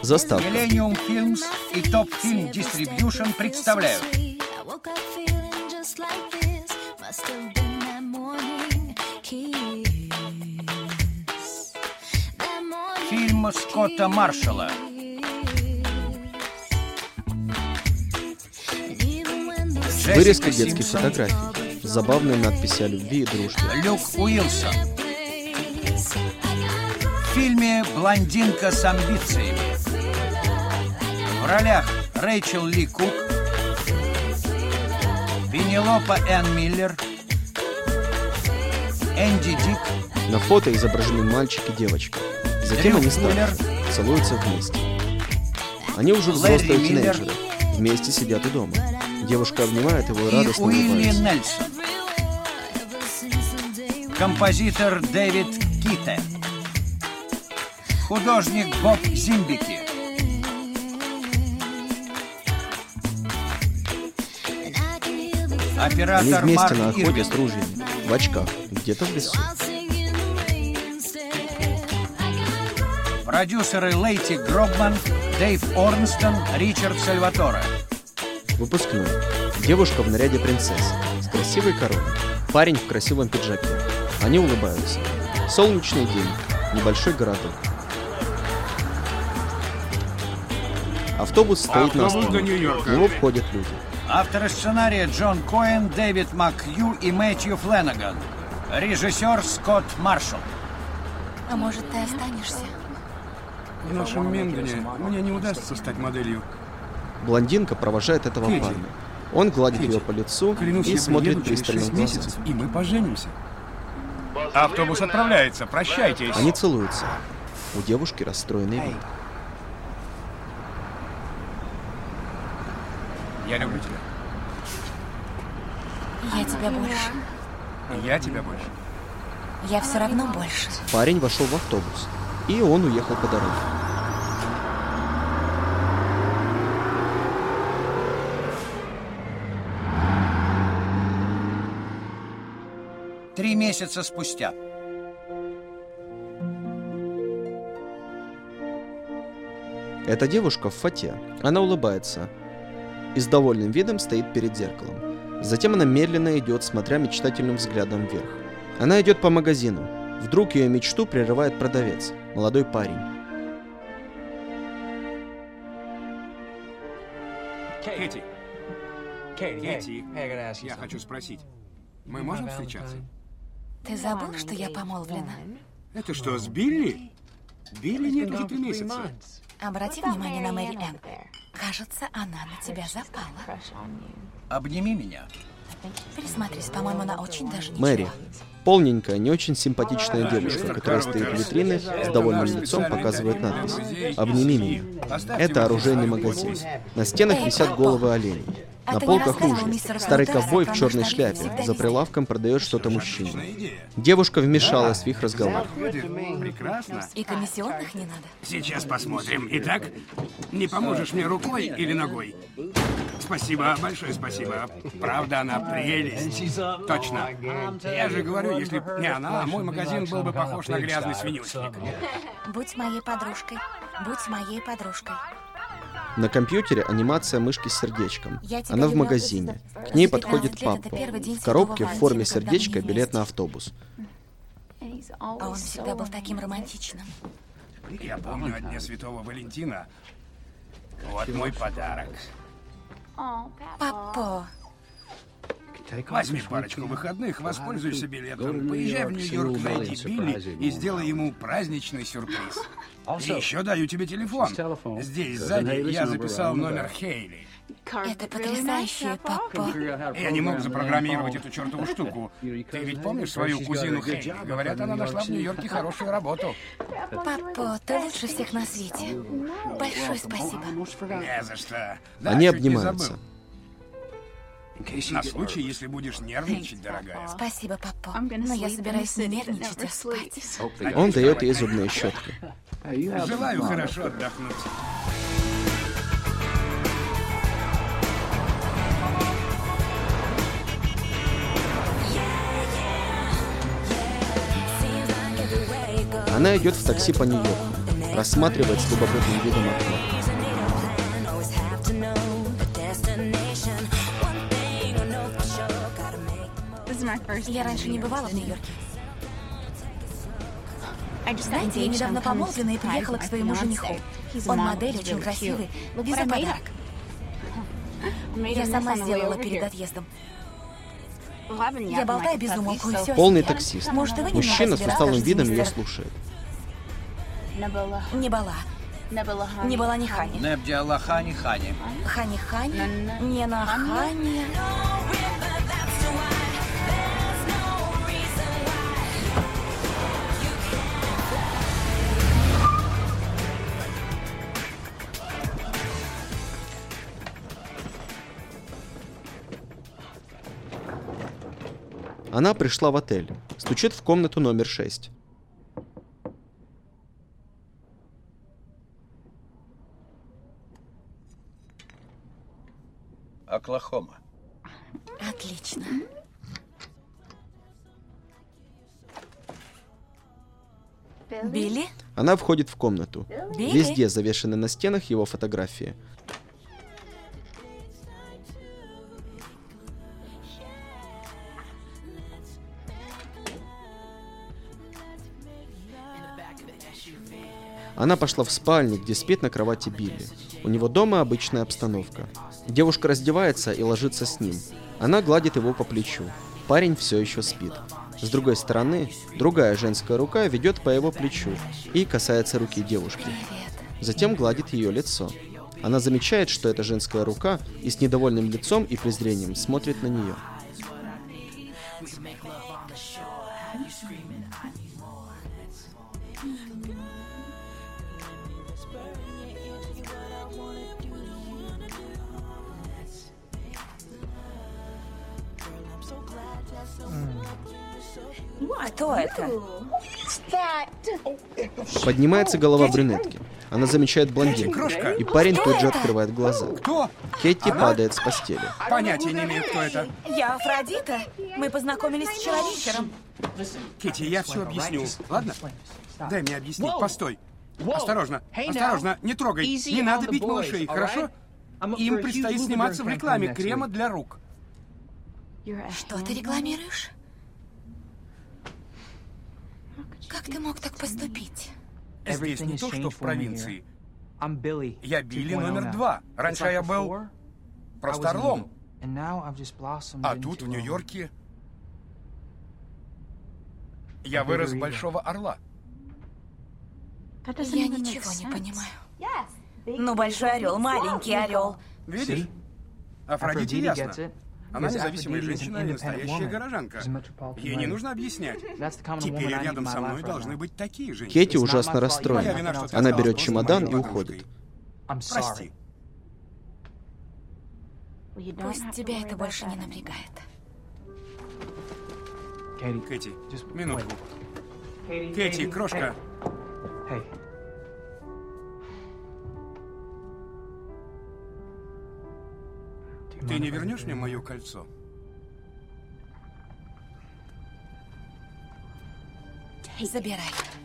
Заставка. Millennium Films и Top Film Distribution представляют фильм Скотта Маршалла Вырезка детских фотографий. Забавные надписи о любви и дружбе. Люк Уилсон. В фильме «Блондинка с амбициями». В ролях Рэйчел Ли Кук, Пенелопа Энн Миллер, Энди Дик. На фото изображены мальчик и девочка. Затем они старше, целуются вместе. Они уже взрослые тинейджеры. Вместе сидят у дома. Девушка обнимает его и радостно Уилли улыбается. Нельсон. Композитор Дэвид Ките. Художник Боб Зимбики. Они Оператор вместе Марк на охоте Ирвин. с ружьями, в очках, где-то в лесу. Продюсеры Лейти Гробман, Дэйв Орнстон, Ричард Сальваторе. Выпускной. Девушка в наряде принцессы, с красивой короной. Парень в красивом пиджаке. Они улыбаются. Солнечный день. Небольшой городок. Автобус стоит на остановке. В него входят люди. Авторы сценария Джон Коэн, Дэвид Макхью и Мэтью Фленаган. Режиссер Скотт Маршалл. А может, ты останешься? В нашем Мендоне мне не удастся стать моделью. Блондинка провожает этого Кэти. парня. Он гладит ее по лицу Клянусь, и я смотрит приеду через пристально 6 в глаза. месяцев, и мы поженимся. Автобус отправляется, прощайтесь. Они целуются. У девушки расстроенный вид. Я люблю тебя. Я тебя больше. И я тебя больше. Я все равно больше. Парень вошел в автобус, и он уехал по дороге. Три месяца спустя. Эта девушка в фате. Она улыбается и с довольным видом стоит перед зеркалом. Затем она медленно идет, смотря мечтательным взглядом вверх. Она идет по магазину. Вдруг ее мечту прерывает продавец, молодой парень. Кэти. Кэти, я хочу спросить. Мы можем встречаться? Ты забыл, что я помолвлена? Это что, с Билли? Билли нет уже 3 месяца. Обрати внимание на Мэри Энн. Кажется, она на тебя запала. Обними меня. Присмотрись, по-моему, она очень даже ничего. Мэри. Полненькая, не очень симпатичная девушка, которая стоит в витрине, с довольным лицом показывает надпись «Обними меня». Это оружейный магазин. На стенах висят головы оленей. На полках ружья. Старый ковбой в черной шляпе. За прилавком продает что-то мужчине. Девушка вмешалась в их разговор. Прекрасно. И комиссионных не надо. Сейчас посмотрим. Итак, не поможешь мне рукой или ногой? Спасибо, большое спасибо. Правда, она прелесть. Точно. Я же говорю, если б не она, мой магазин был бы похож на грязный свинюшник. Будь моей подружкой. Будь моей подружкой. На компьютере анимация мышки с сердечком. Я тебя Она в люблю. магазине. К ней 15 подходит лет — это папа. первый день В коробке в Святого форме Валентина, когда мы сердечка не билет на вместе. автобус. А он всегда был таким романтичным. Я помню о Дне Святого Валентина. Вот мой подарок. Папа, Возьми парочку выходных, воспользуйся билетом. Поезжай в Нью-Йорк, найди Билли и сделай ему праздничный сюрприз. И еще даю тебе телефон. Здесь сзади я записал номер Хейли. это потрясающе, папа. Я не мог запрограммировать эту чертову штуку. Ты ведь помнишь свою кузину Хейли? Говорят, она нашла в Нью-Йорке хорошую работу. Папа, ты лучше всех на свете. Большое спасибо. Не за что. Да, Они чуть не обнимаются. забыл. На случай, если будешь нервничать, дорогая. Спасибо, папа. Но я собираюсь не нервничать, а спать. Он дает ей зубные щетки. Желаю хорошо отдохнуть. Она идет в такси по Нью-Йорку. рассматривает с любопытным видом окно. Я раньше не бывала в Нью-Йорке. Знаете, я недавно помолвлена и приехала к своему жениху. Он модель, очень красивый. Везу подарок. Я сама сделала перед отъездом. Я болтаю без умолку и все. Полный таксист. Может, и вы Мужчина с немного усталым себе видом ее расскажете, слушает. Не была. Не была ни Хани. Небдиала Хани Хани. Хани-Хани. Не на Хани. Она пришла в отель. Стучит в комнату номер 6. Оклахома. Отлично. Билли? Она входит в комнату. Билли? Везде завешены на стенах его фотографии. Она пошла в спальню, где спит на кровати Билли. У него дома обычная обстановка. Девушка раздевается и ложится с ним. Она гладит его по плечу. Парень все еще спит. С другой стороны, другая женская рука ведет по его плечу и касается руки девушки. Затем гладит ее лицо. Она замечает, что это женская рука, и с недовольным лицом и презрением смотрит на нее. Кто это? Поднимается голова брюнетки. Она замечает блондинку, Крошка. и парень Кто тут же это? открывает глаза. Кто? Кетти падает с постели. Понятия не имею, кто это. Я Афродита. Мы познакомились вчера вечером. Китти, я все объясню. Ладно? Дай мне объяснить. Постой. Осторожно, осторожно, не трогай. Не надо бить малышей, хорошо? Им предстоит сниматься в рекламе крема для рук. Что ты рекламируешь? Как ты мог так поступить? Здесь не то, что в провинции. Я Я Билли номер 2. Раньше я был просто орлом. А тут, в Нью-Йорке, я вырос с большого орла. Я ничего не понимаю. Ну, большой орел, маленький орел. Видишь? Афродите ясно. Она независимая женщина и настоящая горожанка. Ей не нужно объяснять. Теперь рядом со мной должны быть такие женщины. Кетти ужасно Моя расстроена. вина, что ты Она осталась берет просто чемодан моей и уходит. Прости. Пусть тебя это больше не напрягает. Кэти, минутку. Кэти, крошка. Ты не вернешь мне мое кольцо? Забирай.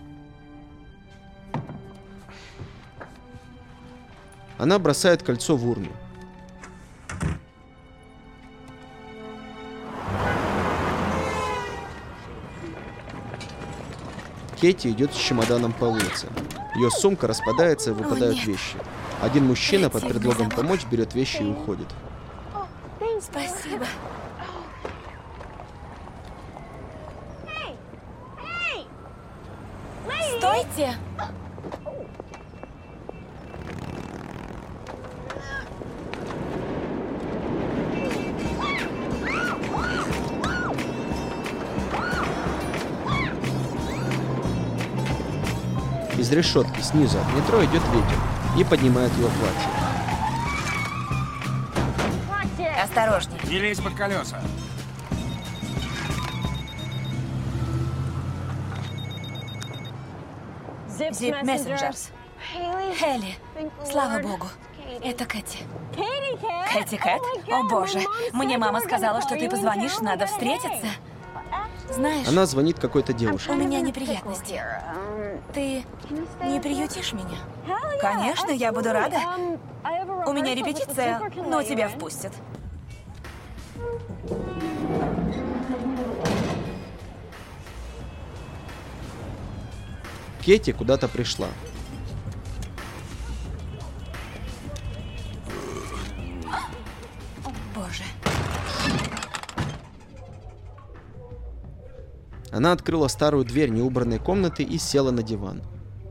Она бросает кольцо в урну. Кетти идет с чемоданом по улице. Ее сумка распадается и выпадают нет. вещи. Один мужчина под Прицельный предлогом замок. помочь берет вещи и уходит. Спасибо. Стойте! Из решетки снизу от метро идет ветер и поднимает ее платье. Осторожней. Не лезь под колеса. Zip Messengers. Хелли, слава богу. Это Кэти. Кэти Кэт? О боже, мне мама сказала, что ты позвонишь, надо встретиться. Знаешь, Она звонит какой-то девушке. у меня неприятности. Ты не приютишь меня? Конечно, я буду рада. У меня репетиция, но тебя впустят. Кэти куда-то пришла. Боже. Она открыла старую дверь неубранной комнаты и села на диван.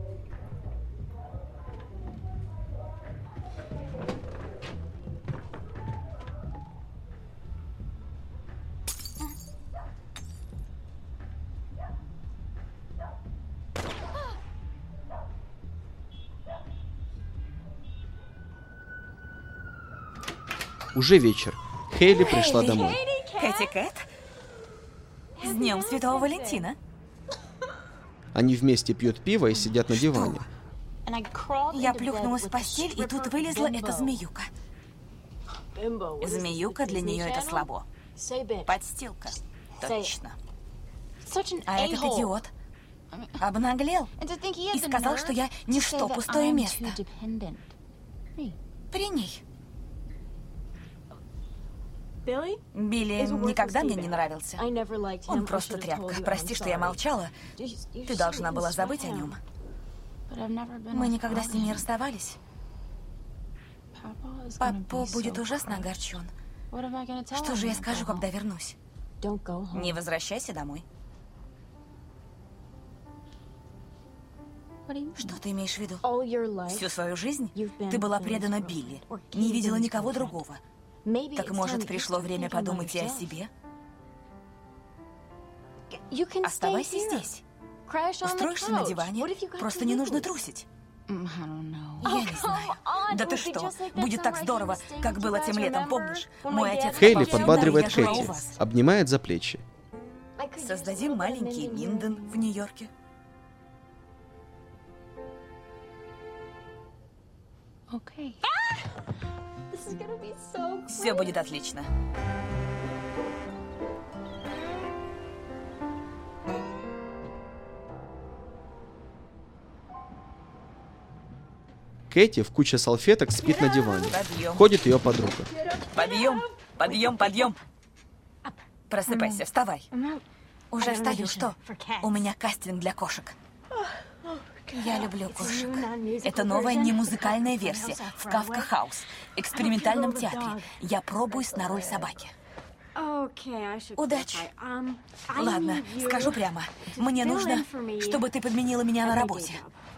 Уже вечер. Хейли пришла домой. Кэти Кэт? С Днем Святого Валентина. Они вместе пьют пиво и сидят на диване. Я плюхнулась в постель, и тут вылезла эта змеюка. Змеюка для нее это слабо. Подстилка. Точно. А этот идиот обнаглел и сказал, что я ничто, пустое место. При ней. Билли никогда мне не нравился. Он просто тряпка. Прости, что я молчала. Ты должна была забыть о нем. Мы никогда с ним не расставались. Папа будет ужасно огорчен. Что же я скажу, когда вернусь? Не возвращайся домой. Что ты имеешь в виду? Всю свою жизнь ты была предана Билли. Не видела никого другого. Так, может, пришло время подумать и о себе? Оставайся здесь. Устроишься на диване. Просто не нужно трусить. Я не знаю. Да ты что? Будет так здорово, как было тем летом, помнишь? Мой отец... Хейли подбадривает Кэти, обнимает за плечи. Создадим маленький Линдон в Нью-Йорке. Все будет отлично. Кэти в куче салфеток спит на диване. Подъем. Ходит ее подруга. Подъем, подъем, подъем. Просыпайся, вставай. Уже встаю, что? У меня кастинг для кошек. Я люблю кошек. Это новая немузыкальная версия в Кафка Хаус, экспериментальном театре. Я пробуюсь на роль собаки. Удачи. Ладно, скажу прямо. Мне нужно, чтобы ты подменила меня на работе.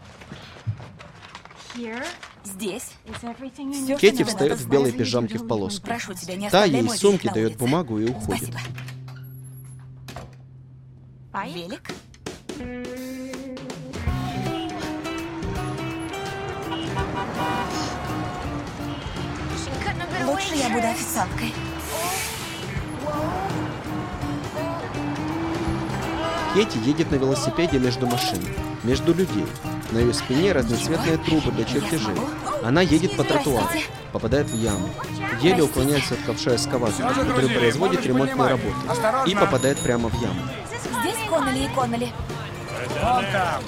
Здесь. Всё, Кэти что встает надо в белой знать. пижамке в полоску. Прошу тебя, не Та оставляй ей мой из сумки велик на дает улице. бумагу и уходит. Спасибо. Велик? Лучше я буду официанткой. Кэти едет на велосипеде между машин, между людей. На ее спине разноцветные трубы для чертежей. Она едет по тротуару, попадает в яму. Еле уклоняется от ковша эскаватора, который производит ремонтные работы, и попадает прямо в яму. Здесь Коннелли и Коннелли. Вон там.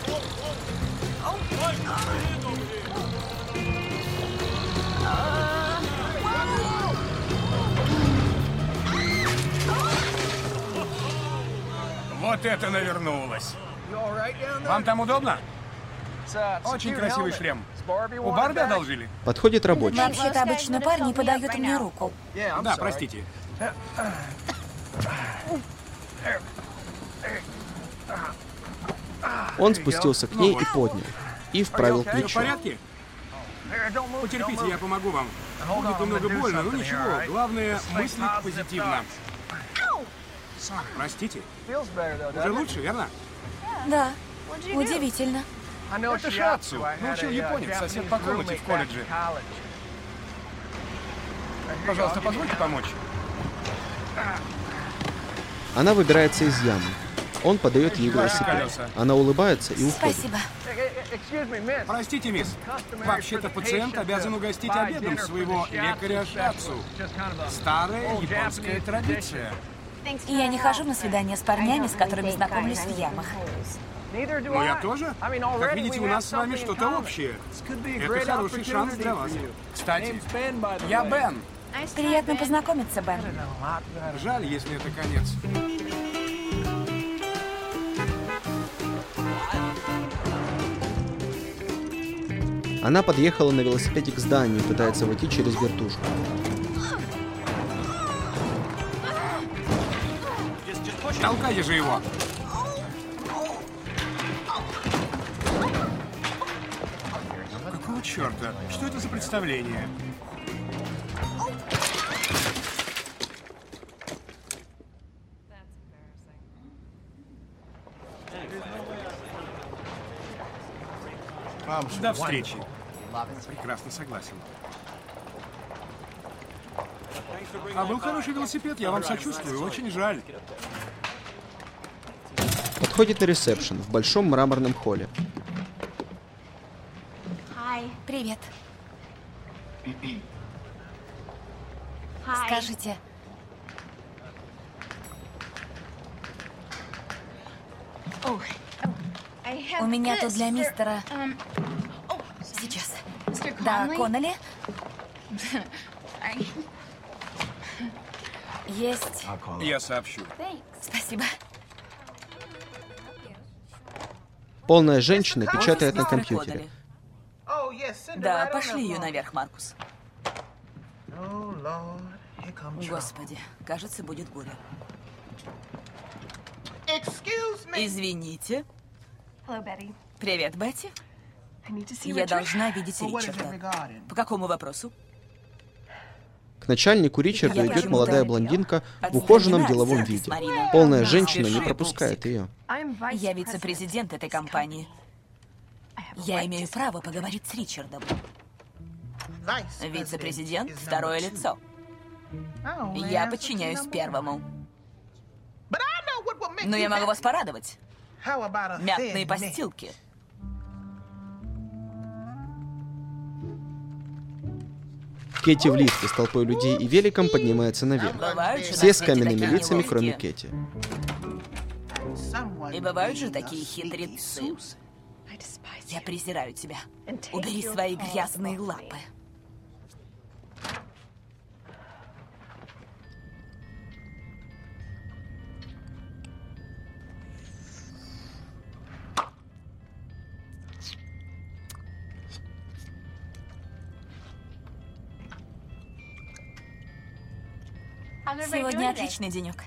Вот это навернулось. Вам там удобно? Очень красивый шлем. У Барби одолжили? Подходит рабочий. Вообще-то обычно парни подают мне руку. Да, простите. Он спустился к ней и поднял. И вправил Все в плечо. порядке? Потерпите, я помогу вам. Будет немного больно, но ничего. Главное, мыслить позитивно. Простите. Уже лучше, верно? Да, удивительно. Это Шацу. Научил японец, сосед по комнате в колледже. Пожалуйста, позвольте помочь. Она выбирается из ямы. Он подает ей велосипед. Она улыбается и уходит. Спасибо. Простите, мисс. Вообще-то пациент обязан угостить обедом своего лекаря Шацу. Старая японская традиция. Я не хожу на свидания с парнями, с которыми знакомлюсь в ямах. Ну, я тоже. Как видите, у нас с вами что-то общее. Это хороший шанс для вас. Кстати, я Бен. Приятно познакомиться, Бен. Жаль, если это конец. Она подъехала на велосипеде к зданию и пытается войти через вертушку. Толкайте же его. Какого черта? Что это за представление? До встречи. Прекрасно согласен. А был хороший велосипед, я вам сочувствую, очень жаль. Подходит на ресепшн в большом мраморном холле. Привет. Скажите, у меня тут для мистера... Сейчас. Да, Коннелли. Есть. Я сообщу. Спасибо. Полная женщина печатает на компьютере. Да, пошли ее наверх, Маркус. Господи, кажется, будет горе. Извините. Привет, Бетти. Я должна видеть Ричарда. По какому вопросу? К начальнику Ричарда идет молодая блондинка в ухоженном деловом виде. Полная женщина не пропускает ее. Я вице-президент этой компании. Я имею право поговорить с Ричардом. Вице-президент — второе лицо. Я подчиняюсь первому. Но я могу вас порадовать. Мятные постилки. Кэти в лифте с толпой людей и великом поднимается наверх. Все с каменными лицами, кроме Кэти. И бывают же такие хитрецы. Я презираю тебя. Убери свои грязные лапы. Сегодня отличный денек.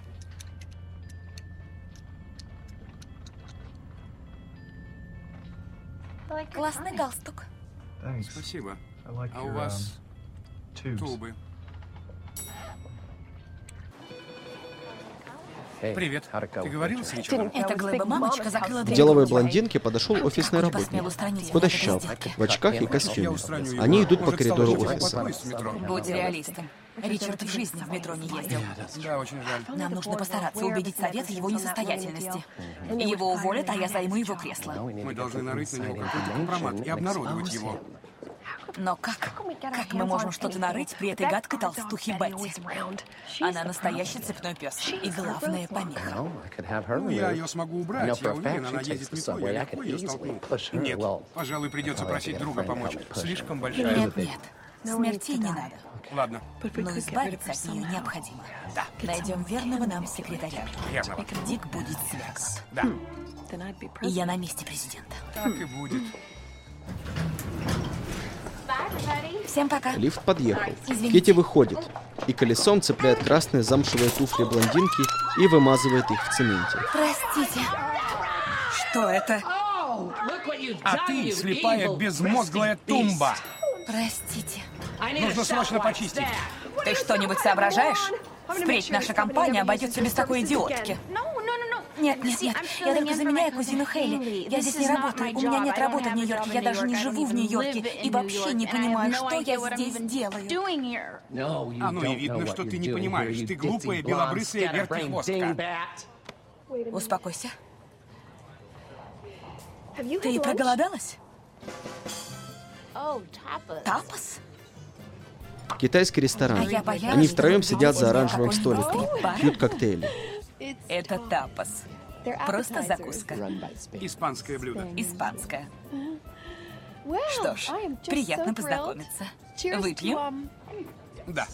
Классный галстук. Спасибо. А у вас трубы. Привет. Ты говорил с Ричардом? Эта глыба-мамочка закрыла К дверь. деловой блондинке подошел офисный Как он посмел работник. устранить Худощав, меня без в очках и Я костюме. устраню его. Они идут по Может, коридору стал жить офиса. поезд в метро? Будь реалистом. Ричард в жизни в метро не ездил. Да, очень жаль. Нам нужно постараться убедить совет в его несостоятельности. Его уволят, а я займу его кресло. Мы должны нарыть на него какой-то компромат и обнародовать его. Но как? Как мы можем что-то нарыть при этой гадкой толстухе Бетти? Она настоящий цепной пес. И главная помеха. Ну, я ее смогу убрать. Я уверен, она ездит в метро. Я легко ее столкну. Нет, пожалуй, придется просить друга помочь. Слишком большая. Нет. Смертей не надо. Ладно. Но избавиться от нее необходимо. Да. Найдем верного нам секретаря. Верного. Дик будет связан. Да. И я на месте президента. Так и будет. Всем пока. Лифт подъехал. Извините. Кэти выходит и колесом цепляет красные замшевые туфли блондинки и вымазывает их в цементе. Простите. Что это? А ты слепая безмозглая тумба. Простите. Нужно срочно почистить. Ты что-нибудь соображаешь? Впредь наша компания обойдется без такой идиотки. Нет. Я только заменяю кузину Хейли. Я здесь не работаю. У меня нет работы в Нью-Йорке. Я даже не живу в Нью-Йорке. И вообще не понимаю, что я здесь делаю. А ну и видно, что ты не понимаешь. Ты глупая, белобрысая вертихвостка. Успокойся. Ты проголодалась? Тапос? Китайский ресторан. А я боялась, Они что втроем вы сидят за будете оранжевым какой-нибудь столиком, стрип-бар. пьют коктейли. Это тапас. Просто закуска. Испанское блюдо. Испанская. Что ж, приятно познакомиться. Выпьем? Да.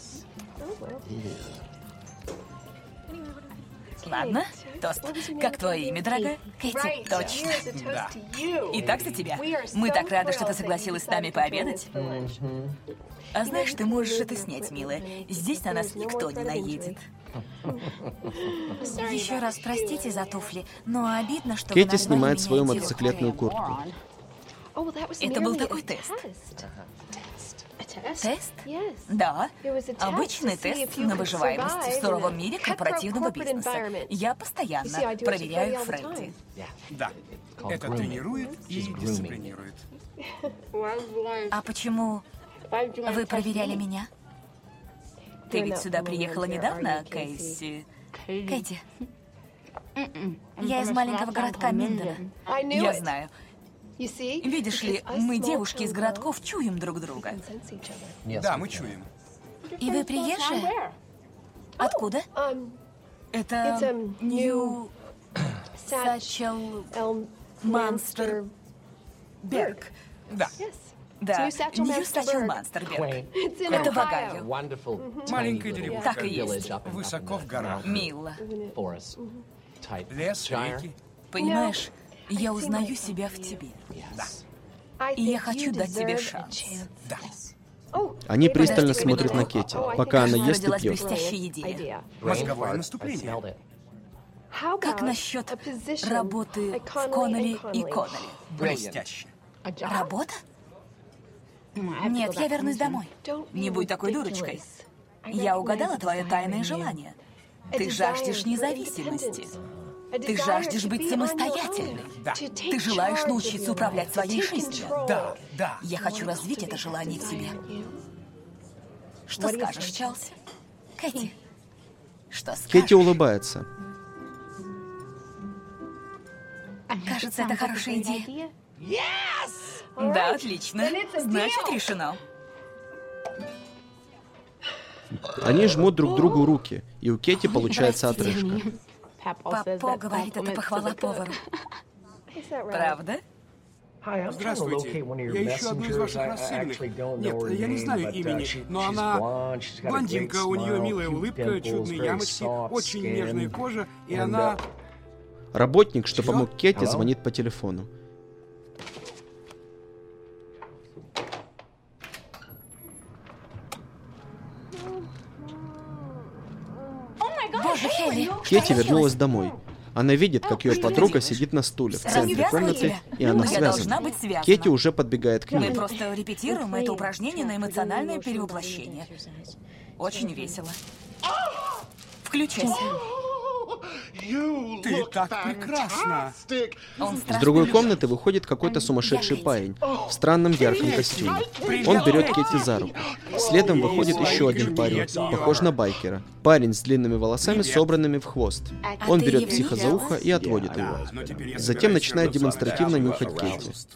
Ладно, тост. Как твое имя, дорогая? Кэти, точно. Да. Итак, за тебя. Мы так рады, что ты согласилась с нами пообедать. А знаешь, ты можешь это снять, милая. Здесь на нас никто не наедет. Еще раз простите за туфли, но обидно, что вы Кэти назвали снимает меня свою идиоткой. мотоциклетную куртку. Это был такой тест. Тест? Да. Обычный тест на выживаемость в суровом мире корпоративного бизнеса. Я постоянно проверяю Фредди. Да. Это тренирует и дисциплинирует. А почему вы проверяли меня? Ты ведь сюда приехала недавно, Кейси? Кэти, я из маленького городка Миндена. Я знаю. Видишь ли, мы, девушки из городков, чуем друг друга. Да, мы чуем. И вы приезжие? Откуда? Это Нью... Сачел... Монстер... Берг. Да. Да, Нью Сачел Монстерберг. Это в Огайо. Маленькая деревушка. Так и есть. Высоко в горах. Мило. Лес, реки. Понимаешь, я узнаю себя в тебе. И я хочу дать тебе шанс. Да. Они пристально смотрят на Кэти, пока она ест и Родилась пьет. блестящая идея. Мозговое наступление. Как насчет работы в Коннелли и Коннелли? Блестяще. Работа? Нет, я вернусь домой. Не будь такой дурочкой. Я угадала твое тайное желание. Ты жаждешь независимости. Ты жаждешь быть самостоятельной. Да. Ты желаешь научиться управлять своей жизнью. Да, да. Я хочу развить это желание в тебе. Что скажешь, Челси? Кэти, Что скажешь? Кэти улыбается. кажется, это хорошая идея. Да, отлично. Значит, решено. Они жмут друг другу руки, и у Кэти получается отрыжка. Папо говорит, это похвала повару. Правда? Здравствуйте. Я ищу одну из ваших рассыльных. Нет, я не знаю имени, но она блондинка, у нее милая улыбка, чудные ямочки, очень нежная кожа, и она... Работник, что помог Кэти, звонит по телефону. Боже, Хелли, Кэти вернулась домой. Она видит, как ее подруга сидит на стуле в центре Развязывай комнаты, тебя. и она Я должна связана. быть связана. Кэти уже подбегает к Мы ним. просто репетируем это упражнение на эмоциональное перевоплощение. Очень весело. Включайся. Ты так прекрасна. Он С страшно другой любит. комнаты выходит какой-то сумасшедший парень в странном ярком костюме. Он берет Кэти за руку. Следом выходит еще один парень, похож на байкера. Парень с длинными волосами, собранными в хвост. Он ты берет ревнивец? психа за ухо и отводит его. Но теперь я Затем собираюсь начинает вернуться демонстративно обратно нюхать в Кэти. чувств.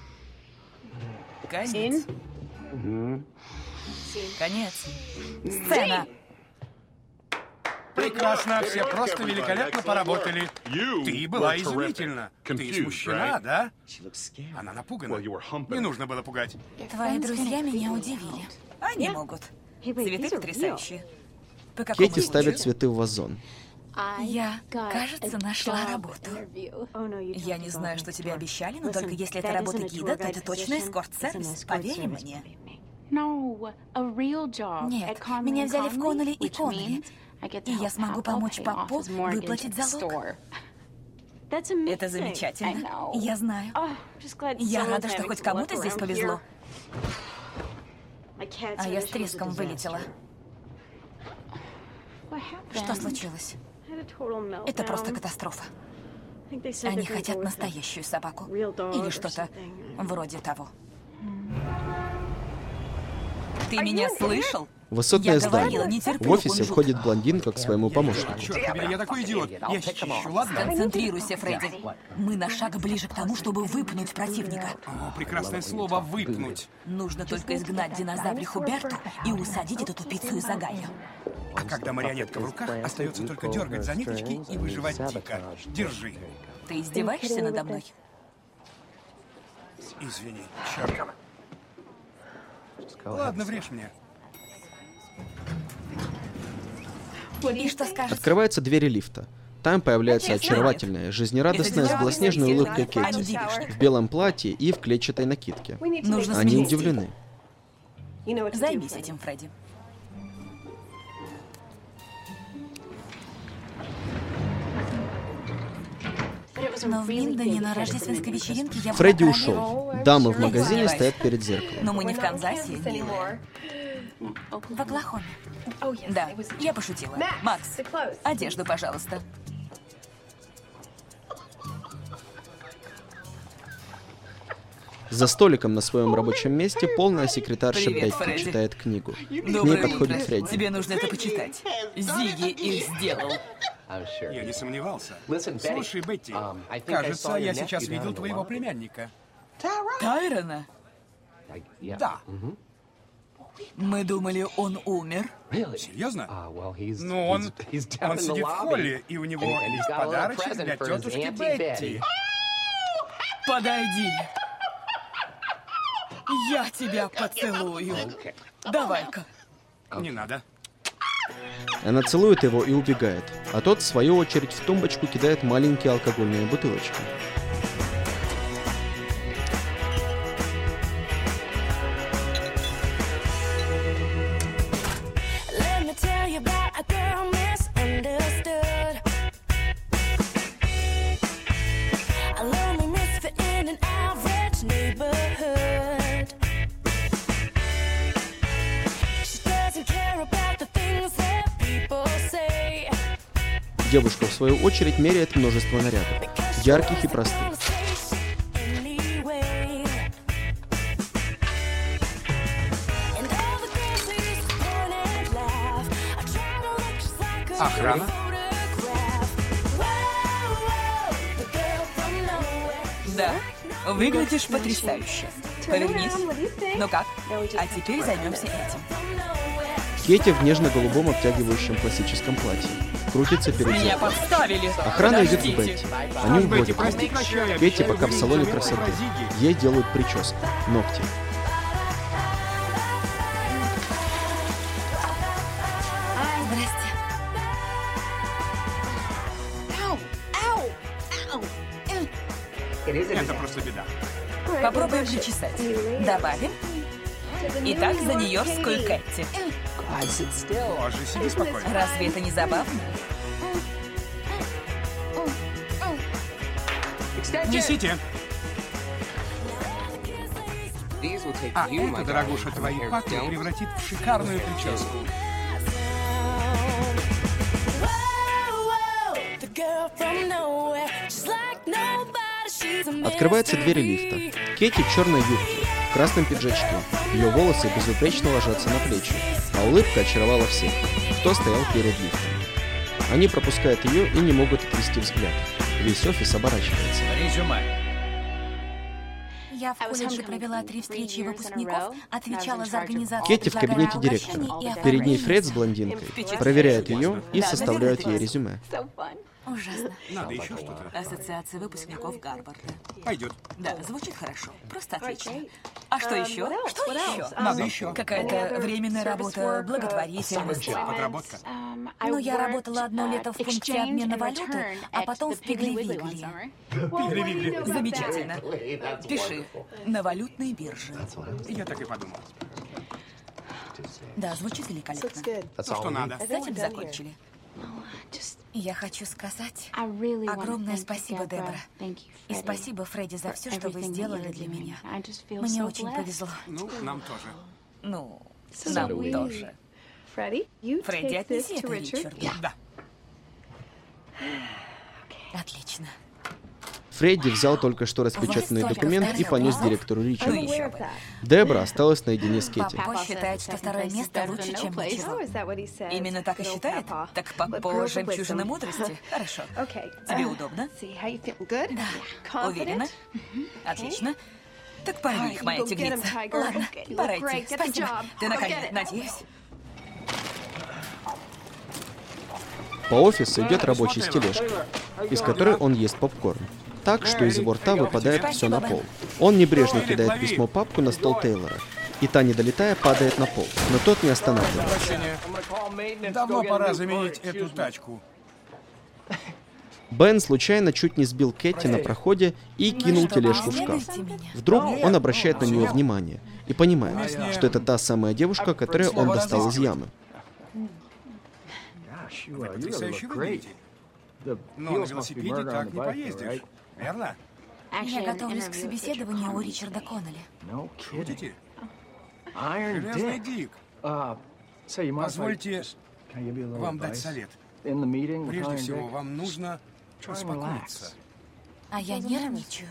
Конец. Конец. Сцена. Прекрасно, все просто великолепно поработали. Ты была изумительна. Ты смущена, да? Она напугана. Не нужно было пугать. твои друзья меня удивили. Они могут. Цветы потрясающие. По какому Кэти случаю? ставит цветы в вазон. Я, кажется, нашла работу. Я не знаю, что тебе обещали, но только если это работа гида, то это точно эскорт-сервис. Поверь мне. Нет, меня взяли в Коннелли и Коннелли. И я смогу помочь папу выплатить залог. Это замечательно. Я знаю. Я рада, что хоть кому-то здесь повезло. А я с треском вылетела. Что случилось? Это просто катастрофа. Они хотят настоящую собаку. Или что-то вроде того. Ты меня слышал? Высотное Я говорила, здание. не терплю В офисе кунжут. входит блондинка к своему помощнику. Черт побери, я такой идиот. Я чищу, ладно? Концентрируйся, Фредди. Мы на шаг ближе к тому, чтобы выпнуть противника. О, прекрасное слово «выпнуть». Нужно только изгнать динозавриху Берту и усадить эту тупицу из Огайо. А когда марионетка в руках, остается только дергать за ниточки и выживать дико. Держи. Ты издеваешься надо мной? Извини, черт. Ладно, врежь мне. И что скажете? Открываются двери лифта. Там появляется очаровательная, жизнерадостная, с белоснежной улыбкой Кэти в белом платье и в клетчатой накидке. Нужно Они сменить удивлены. Займись этим, Фредди. Но в Линдоне на рождественской вечеринке я Фредди была ушел. Дамы в магазине издевайся. стоят перед зеркалом. Но мы не в Канзасе, милая. в Оклахоме. Да, я пошутила. Макс, одежду, пожалуйста. За столиком на своем рабочем месте полная секретарша Привет, Бетти Фредди. читает книгу. К ней Доброе подходит утро. Фредди. Тебе нужно это почитать. Зигги их сделал. Я не сомневался. Listen, Betty, Слушай, Бетти, I think I кажется, saw your я сейчас nephew видел down in твоего the lobby. племянника. Тайрона? Да. Мы думали, он умер. Серьезно? Well, he's, Ну, он down in the сидит в lobby. холле, и у него And he's есть got a little подарочек present для for his тетушки Auntie Бетти. Betty. Подойди. Я тебя поцелую. Давай-ка. Не надо. Она целует его и убегает, а тот, в свою очередь, в тумбочку кидает маленькие алкогольные бутылочки. Let me tell you about a girl misunderstood. A lonely misfit in an average neighborhood. She doesn't care about the things that people say. Девушка, в свою очередь, меряет множество нарядов, ярких и простых. Охрана? Да, выглядишь потрясающе. Повернись. Ну как? А теперь займемся этим. Кэти в нежно-голубом обтягивающем классическом платье. Крутится перед Меня зеркалом. подставили. Охрана идет к Подождите. Бетти. Они Бетти, уводят прости, ее. прощай, Кэти обещаю пока в увидеть салоне тебя красоты. про Зигги. Ей делают прическу, ногти. Здрасте. Это просто беда. Попробуем причесать. Добавим. Итак, за нью-йоркскую Кэти. Боже, сиди спокойно. Разве это не забавно? Несите. These will take А you, my это, darling, дорогуша, твои hair патлы down. превратит в шикарную прическу. The girl from nowhere, she's like nobody, she's a Открываются двери mystery. лифта. Кэти в черной юбке, в красном пиджачке. Ее волосы безупречно ложатся на плечи, а улыбка очаровала всех, кто стоял перед лифтом. Они пропускают ее и не могут отвести взгляд. Весь офис оборачивается. Резюме. Я в колледже провела 3 встречи выпускников, отвечала за организацию Кэти в кабинете директора. Перед ней Фред с блондинкой. Проверяют ее и составляют ей резюме. Ужасно. Надо еще что-то. Ассоциация выпускников Гарварда. Пойдет. Да, звучит хорошо. Просто отлично. А что еще? Что еще? Надо еще. Какая-то временная работа, благотворительность. Подработка. Ну, я работала 1 лето в пункте обмена валюты, а потом в Пигли-Вигли. Пигли-вигли. Замечательно. Пиши. На валютной бирже. Я так и подумал. Да, звучит великолепно. То, что надо. С этим закончили. Я хочу сказать огромное спасибо, Дебра. И спасибо, Фредди, за все, что вы сделали для меня. Мне очень повезло. Ну, нам тоже. Ну, нам тоже. Фредди, отнеси это Ричарду. Да. Отлично. Фредди взял только что распечатанный столько документ и старых понес планов? директору Ну Ричарду. еще бы. Дебра осталась наедине с Кетти. Папа считает, что второе место лучше, чем ничего. Именно так и считает? Так папа жемчужина мудрости. Хорошо. Тебе удобно? Да. Уверена? Отлично. Так порви их, моя тигрица. Ладно, пора идти. Спасибо. Ты наконец, надеюсь. По офису идет рабочий с тележкой, из которой он ест попкорн. Так, что из его рта выпадает все на пол. Он небрежно кидает письмо-папку на стол Тейлора, и та, не долетая, падает на пол. Но тот не останавливается. Давно пора заменить эту тачку. Бен случайно чуть не сбил Кэти на проходе и кинул тележку в шкаф. Вдруг он обращает на нее внимание и понимает, что это та самая девушка, которую он достал из ямы. Вы потрясающе выглядите. Но на велосипеде так не поездишь, верно? Я готовлюсь к собеседованию у Ричарда Коннелли. Шутите? Железный Дик. Позвольте вам дать совет. Прежде всего, вам нужно успокоиться. А я нервничаю.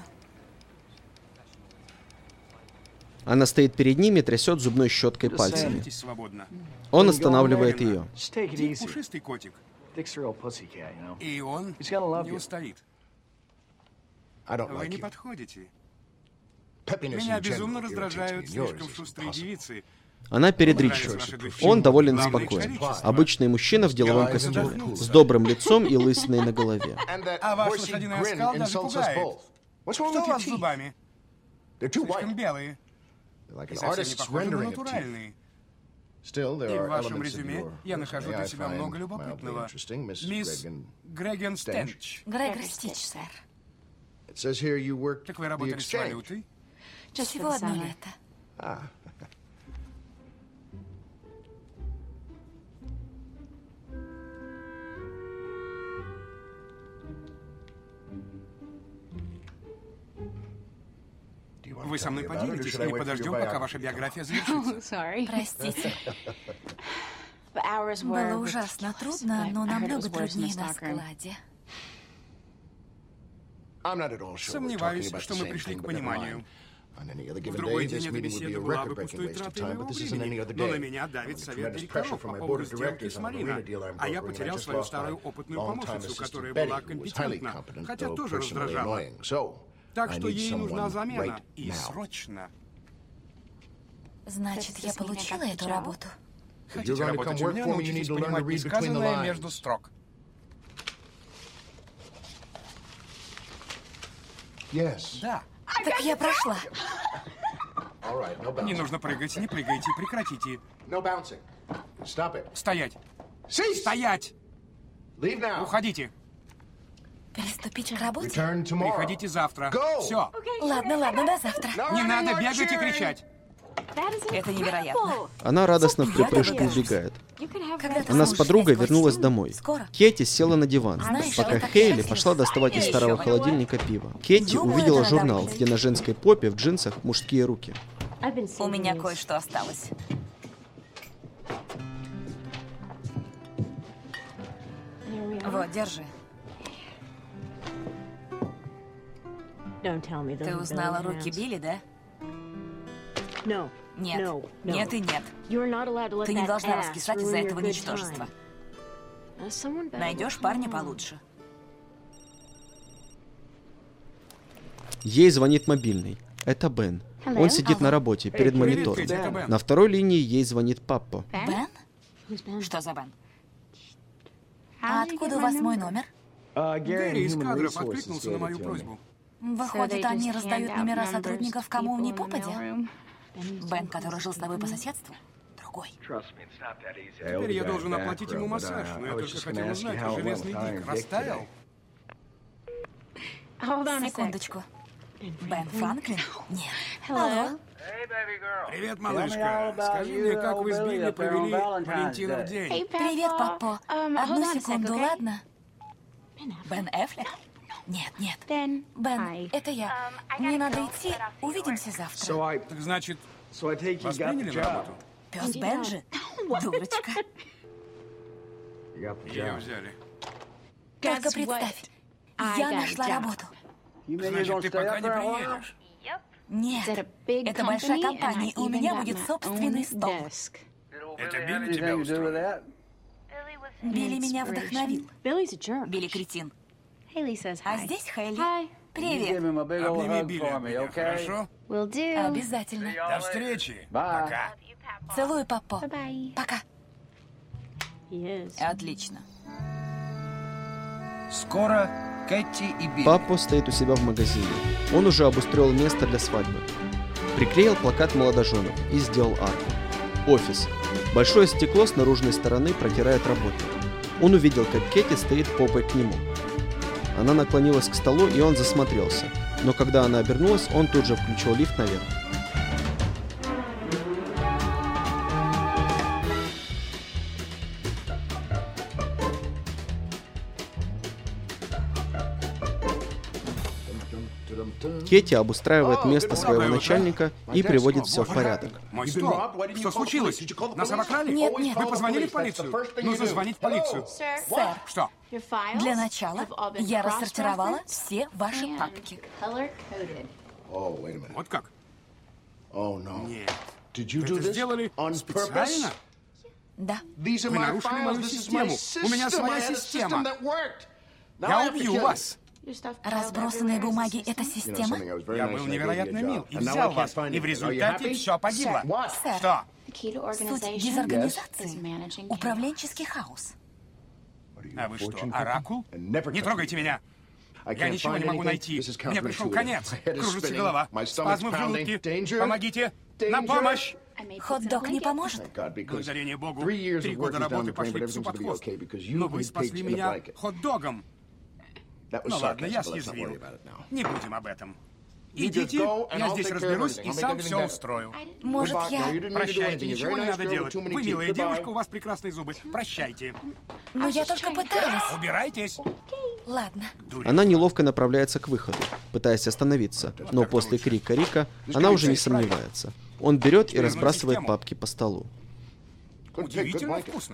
Она стоит перед ними и трясет зубной щеткой пальцами. Садитесь свободно. Он останавливает ее. Дик пушистый котик. И он не устоит. Вы не подходите. Меня безумно раздражают слишком шустрые девицы. Она перед Ричардом. Он доволен спокоен. Обычный мужчина в деловом костюме, с добрым лицом и лысиной на голове. А ваш лошадиный оскал даже пугает. Что у вас с зубами? Слишком белые. И совсем не похожи на натуральные. И в вашем резюме я нахожу для себя много любопытного. Мисс Греган Стенч. Грегор Стич, сэр. Так вы работали с валютой? Всего одно лето. Вы со мной поделитесь или подождем, пока ваша биография завершится? Простите. Было ужасно трудно, но намного труднее на складе. Сомневаюсь, что мы пришли к пониманию. В другой день эта беседа была бы пустой тратой моего времени, но на меня давит совет директоров по поводу сделки с Марина, а я потерял свою старую опытную помощницу, которая была компетентна, хотя тоже раздражала. Так что ей нужна замена, и срочно. Значит, я получила эту работу? Хотите работать у меня, научитесь понимать несказанное между строк. Да. Так я прошла. Не нужно прыгать, не прыгайте, прекратите. Стоять. Стоять! Уходите. Приступить к работе? Приходите завтра. Все. Ладно, до завтра. Не надо бегать и кричать. Это невероятно. Она радостно в припрыжку убегает. Когда ты Она с сможешь подругой взять вернулась костюм? домой. Скоро. Кетти села на диван, Знаешь, пока это Хейли красиво. пошла доставать из старого холодильника пиво. Кетти Думаю, увидела это журнал, надо где на женской попе в джинсах мужские руки. У меня кое-что осталось. Вот, держи. Ты узнала руки Билли, да? Нет. Нет и нет. Ты не должна раскисать из-за этого ничтожества. Найдешь парня получше. Ей звонит мобильный. Это Бен. Он сидит на работе, перед монитором. Кэти, это Бен. На второй линии ей звонит папа. Бен? Что за Бен? А откуда у вас мой номер? Гэри из кадров откликнулся на мою просьбу. Выходит, они раздают номера сотрудников кому ни попадя? Бен, который жил с тобой по соседству? Другой. Теперь я должен оплатить ему массаж, но я только хотел узнать, а железный Дик растаял? Секундочку. Бен Франклин? Нет. Алло? Привет, малышка. Скажи мне, как вы с Билли провели Валентинов день? Привет, папа. Одну секунду, ладно? Бен Эффлек? Нет, нет. Бен, это я. Мне надо идти. Увидимся завтра. Так значит, вас приняли на работу? Пес Бенджи? Дурочка. Ее взяли. Только представь, я нашла работу. Значит, ты пока не приедешь. Нет, это большая компания, и у меня будет собственный стол. Это Билли тебя устроит? Билли меня вдохновил. Билли кретин. А здесь Хейли. Привет. Обними Билли от меня, хорошо? Обязательно. До встречи. Пока. Целую, папа. Пока. Отлично. Скоро Кэти и Билли. Паппо стоит у себя в магазине. Он уже обустроил место для свадьбы. Приклеил плакат молодоженов и сделал арку. Офис. Большое стекло с наружной стороны протирает работник. Он увидел, как Кэти стоит попой к нему. Она наклонилась к столу, и он засмотрелся. Но когда она обернулась, он тут же включил лифт наверх. Кэти обустраивает место своего начальника и приводит все в порядок. Мой стол. Что случилось? Нас обокрали? Нет. Вы позвонили в полицию? Нужно звонить в полицию. Сэр, Что? для начала я рассортировала все ваши папки. Вот как? Нет. Did Вы это сделали специально? Да. Вы нарушили мою систему. У меня своя система. Я убью вас. Разбросанные бумаги — это система? Я был невероятно мил и взял вас, и в результате все погибло. Сэр, Что? суть дезорганизации — управленческий хаос. А вы что, оракул? Не трогайте меня. Я ничего не могу найти. Мне пришел конец. Кружится голова. Спазмы в желудке. Помогите. На помощь! Хот-дог не поможет? Благодарение Богу, 3 года работы пошли псу под хвост. Но вы спасли меня хот-догом. Ну ладно, я съязвил. Не будем об этом. Идите, я здесь разберусь и сам все устрою. Может, я... Прощайте, ничего не надо делать. Вы милая девушка, у вас прекрасные зубы. Прощайте. Но я только пыталась. Убирайтесь. Ладно. Она неловко направляется к выходу, пытаясь остановиться, но после крика Рика она уже не сомневается. Он берет и разбрасывает папки по столу. Удивительно вкусно.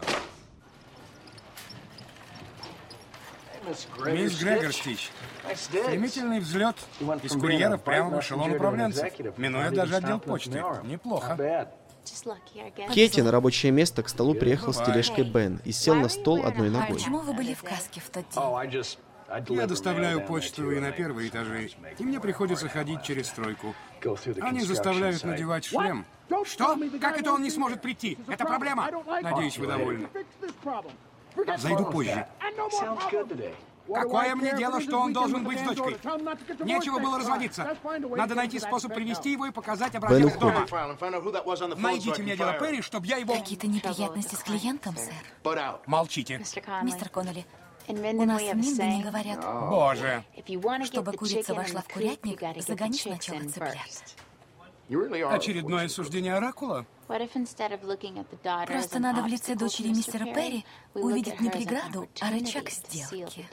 Мисс Грегор-Стич, стремительный взлет из курьеров прямо в эшелон управленцев, минуя даже отдел почты. Неплохо. Кэти на рабочее место к столу приехал с тележкой Бен и сел на стол одной ногой. Почему вы были в каске в тот день? Я доставляю почту и на первые этажи, и мне приходится ходить через стройку. Они заставляют надевать шлем. Что? Как это он не сможет прийти? Это проблема? Надеюсь, вы довольны. Зайду позже. Какое мне дело, что он должен быть с дочкой? Нечего было разводиться. Надо найти способ привести его и показать образец дома. Найдите мне дело Перри, чтобы я его... Какие-то неприятности с клиентом, сэр? Молчите. Мистер Коннелли, у нас в Миндоне говорят, Боже. чтобы курица вошла в курятник, загони сначала цыплят. Очередное суждение оракула? Просто надо в лице дочери мистера Перри увидеть не преграду, а рычаг сделки.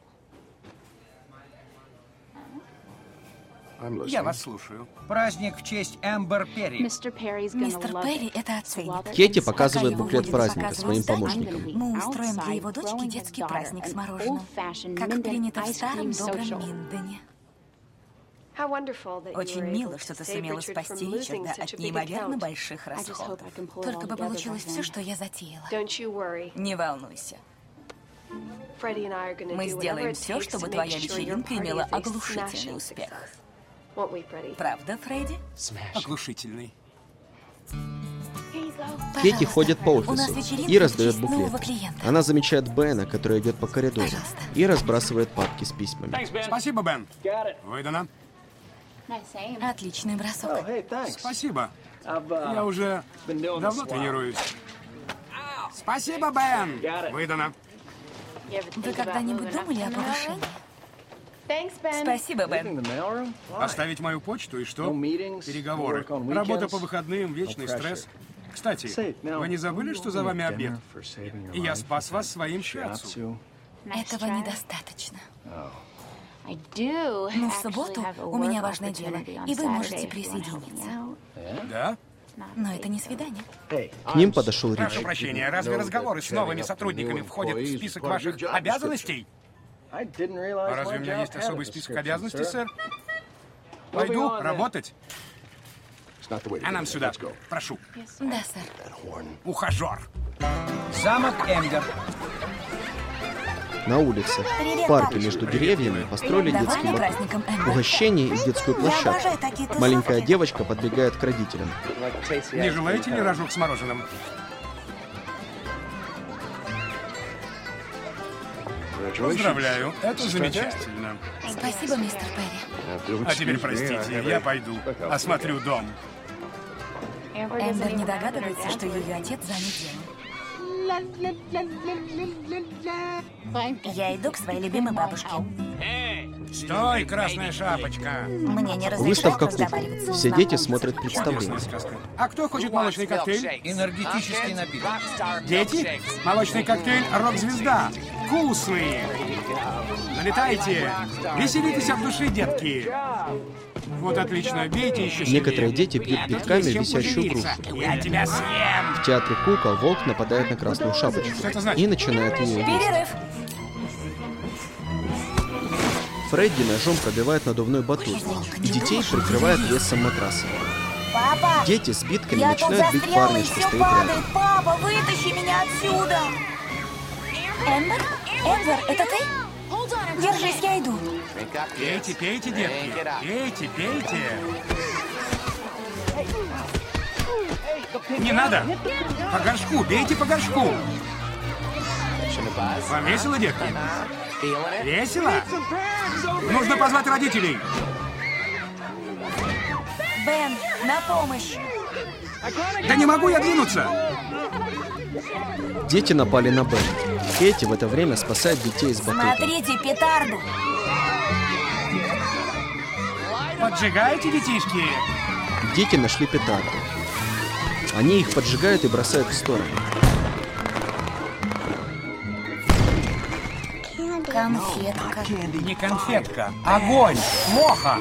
Я вас слушаю. Праздник в честь Эмбер Перри. Мистер Перри это оценит. Кэти показывает Пока его буклет водят праздника заказы своим в здание, помощникам. Мы устроим для его дочки детский праздник с мороженым, как принято в старом добром Миндоне. Очень мило, что ты сумела спасти Ричарда от неимоверно больших расходов. Только бы получилось все, что я затеяла. Не волнуйся. Мы сделаем все, чтобы твоя вечеринка имела оглушительный успех. Правда, Фредди? Оглушительный. Кэти ходит по У нас офису вечеринка и в раздает честь нового буклеты. клиента. Она замечает Бена, который идет по коридору, Пожалуйста. и разбрасывает папки с письмами. Спасибо, Бен. Выдано. Отличный бросок. Спасибо. Я уже давно тренируюсь. Спасибо, Бен. Выдано. Вы когда-нибудь думали о повышении? Спасибо, Бен. Оставить мою почту и что? Переговоры. Работа по выходным, вечный стресс. Кстати, вы не забыли, что за вами обед? И я спас вас своим shiatsu. Этого недостаточно. Но в субботу у меня важное дело, и вы можете присоединиться. Да? Но это не свидание. К ним подошел Прошу Рич. прощения, разве разговоры с новыми сотрудниками входят в список ваших обязанностей? А разве у меня есть особый список обязанностей, сэр? Пойду работать. А нам сюда. Прошу. Да, сэр. Ухажер. Замок Эмбер. На улице, в парке между деревьями, построили детский Довольны батут, праздником, Эмбер? угощение и детскую Я обожаю площадку. такие тусовки. Маленькая девочка подбегает к родителям. Не желаете ли рожок с мороженым? Поздравляю, это замечательно. Спасибо, мистер Перри. А теперь простите, я пойду. Осмотрю дом. Эмбер не догадывается, что ее отец занят делом. Я иду к своей любимой бабушке. Стой, красная шапочка. Мне не разрешают Выставка кукол. разговаривать с Все дети смотрят представление. Чудесная сказка. А кто хочет молочный коктейль? Энергетический напиток. Дети? Молочный коктейль «Рок-звезда». Вкусный. Налетайте. Веселитесь от души, детки. Вот отлично, бейте еще сильнее. Некоторые дети бьют битками Есть чем висящую поделиться. грушу. Я тебя съем. В театре кукол волк нападает на красную шапочку Что это значит? и начинает ее есть. Перерыв. Фредди ножом пробивает надувной батут, и детей прикрывает весом матраса. Папа! Дети с битками Я тут начинают бить застряла парня, и что все стоит рядом. падает. Папа, вытащи меня отсюда! Эмбер? Эмбер, это ты? Держись, я иду. Пейте, пейте, детки. Пейте, пейте. Не надо. По горшку, бейте по горшку. Вам весело, детки? Весело? Нужно позвать родителей. Бен, на помощь. Да не могу я двинуться. Дети напали на Бен. Кэти в это время спасает детей из батута. Смотрите, петарду. Поджигаете, детишки? Дети нашли петарды. Они их поджигают и бросают в сторону. Конфетка. Не конфетка. Огонь. Плохо.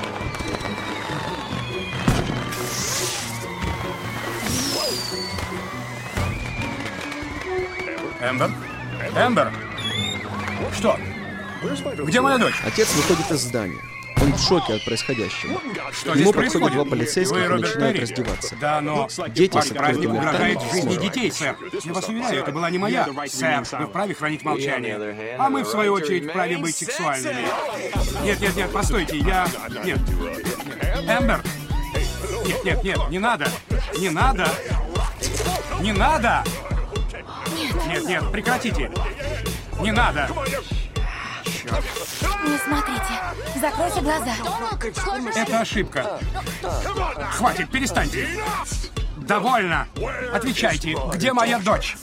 Эмбер? Эмбер? Что? Где моя дочь? Отец выходит из здания. Он в шоке от происходящего. Что Ему здесь подходят происходит? два полицейских Вы и Роберт начинают Перри? раздеваться. Да, но... Дети с Ваш праздник открытыми угрожает ртами жизни смотрят. детей, сэр. Я вас уверяю, это была не моя. Сэр, вы вправе хранить молчание. А мы, в свою очередь, вправе быть сексуальными. Нет, нет, нет, постойте, я... Нет. Эмбер! Нет, нет, нет, не надо. Не надо. Не надо. Нет, нет, прекратите. Не надо. Не смотрите. Закройте глаза. Это ошибка. Хватит, перестаньте. Довольно. Отвечайте, где моя дочь?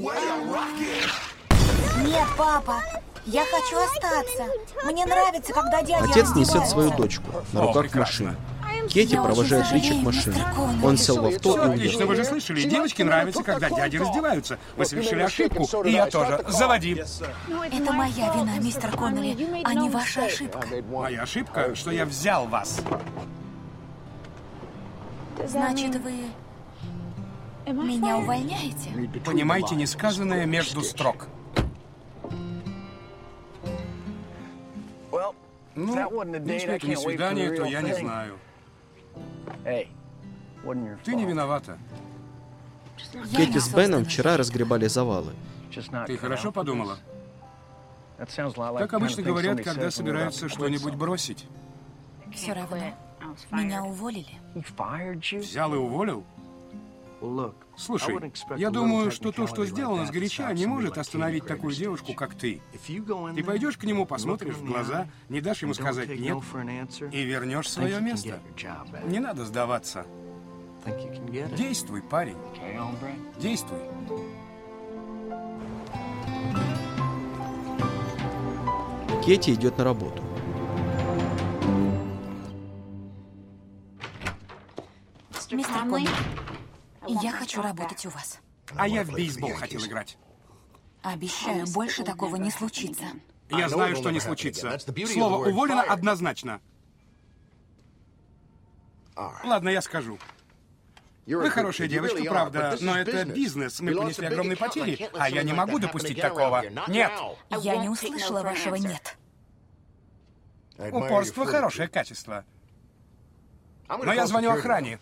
Нет, папа. Я хочу остаться. Мне нравится, когда дядя Отец несет раздевается. свою дочку на руках к прекрасно. машине. Кэти Я очень провожает Ричи к сожалею, машине. мистер Коннелли. Он сел в авто и Отлично, вы уехал. же слышали, девочке нравится, когда дяди раздеваются. Вы совершили ошибку, и я тоже. Заводи. Это моя вина, мистер Коннелли, а не ваша ошибка. Моя ошибка, что я взял вас. Значит, вы меня увольняете? Понимаете несказанное между строк. Ну, если это не свидание, то я не знаю. Ты не виновата. Я Кэти с Беном неосознанно. вчера разгребали завалы. Ты хорошо подумала? Как обычно говорят, когда собираются что-нибудь бросить. Все равно. Меня уволили. Взял и уволил? Слушай, я думаю, что то, что сделано сгоряча, не может остановить такую девушку, как ты. Ты пойдешь к нему, посмотришь в глаза, не дашь ему сказать «нет» и вернешь свое место. Не надо сдаваться. Действуй, парень. Действуй. Кэти идет на работу. Мистер Коннелли, я хочу работать у вас. А я в бейсбол хотел играть. Обещаю, больше такого не случится. Я знаю, что не случится. Слово «уволено» однозначно. Ладно, я скажу. Вы хорошая девочка, правда, но это бизнес. Мы понесли огромные потери, а я не могу допустить такого. Нет. Я не услышала вашего «нет». Упорство — хорошее качество. Но я звоню охране.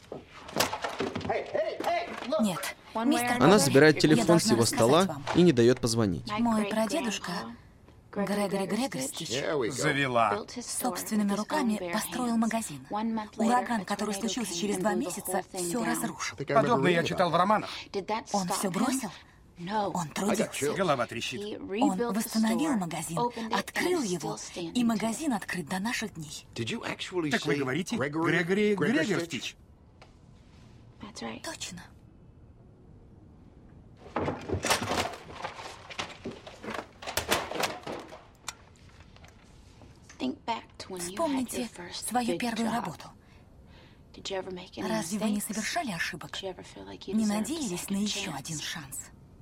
Нет. Мистер Она Коннелли, забирает я телефон с должна его стола рассказать вам. и не дает позвонить. Мой прадедушка Грегори Грегорстич Завела. собственными руками построил магазин. Ураган, который случился через 2 месяца, все разрушил. Подобное я читал в романах. Он все бросил? Он трудился. Голова трещит. Он восстановил магазин, открыл его, и магазин открыт до наших дней. Так вы говорите, Грегори Грегорстич? Точно. Вспомните свою первую работу. Разве вы не совершали ошибок? Не надеялись на еще один шанс?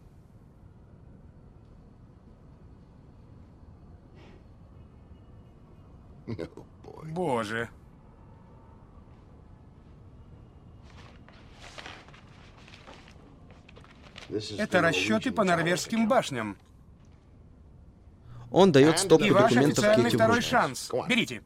Боже. Это расчеты по норвежским башням. Он дает И стопку ваш документов официальный Кэти второй Вуд. шанс. Берите.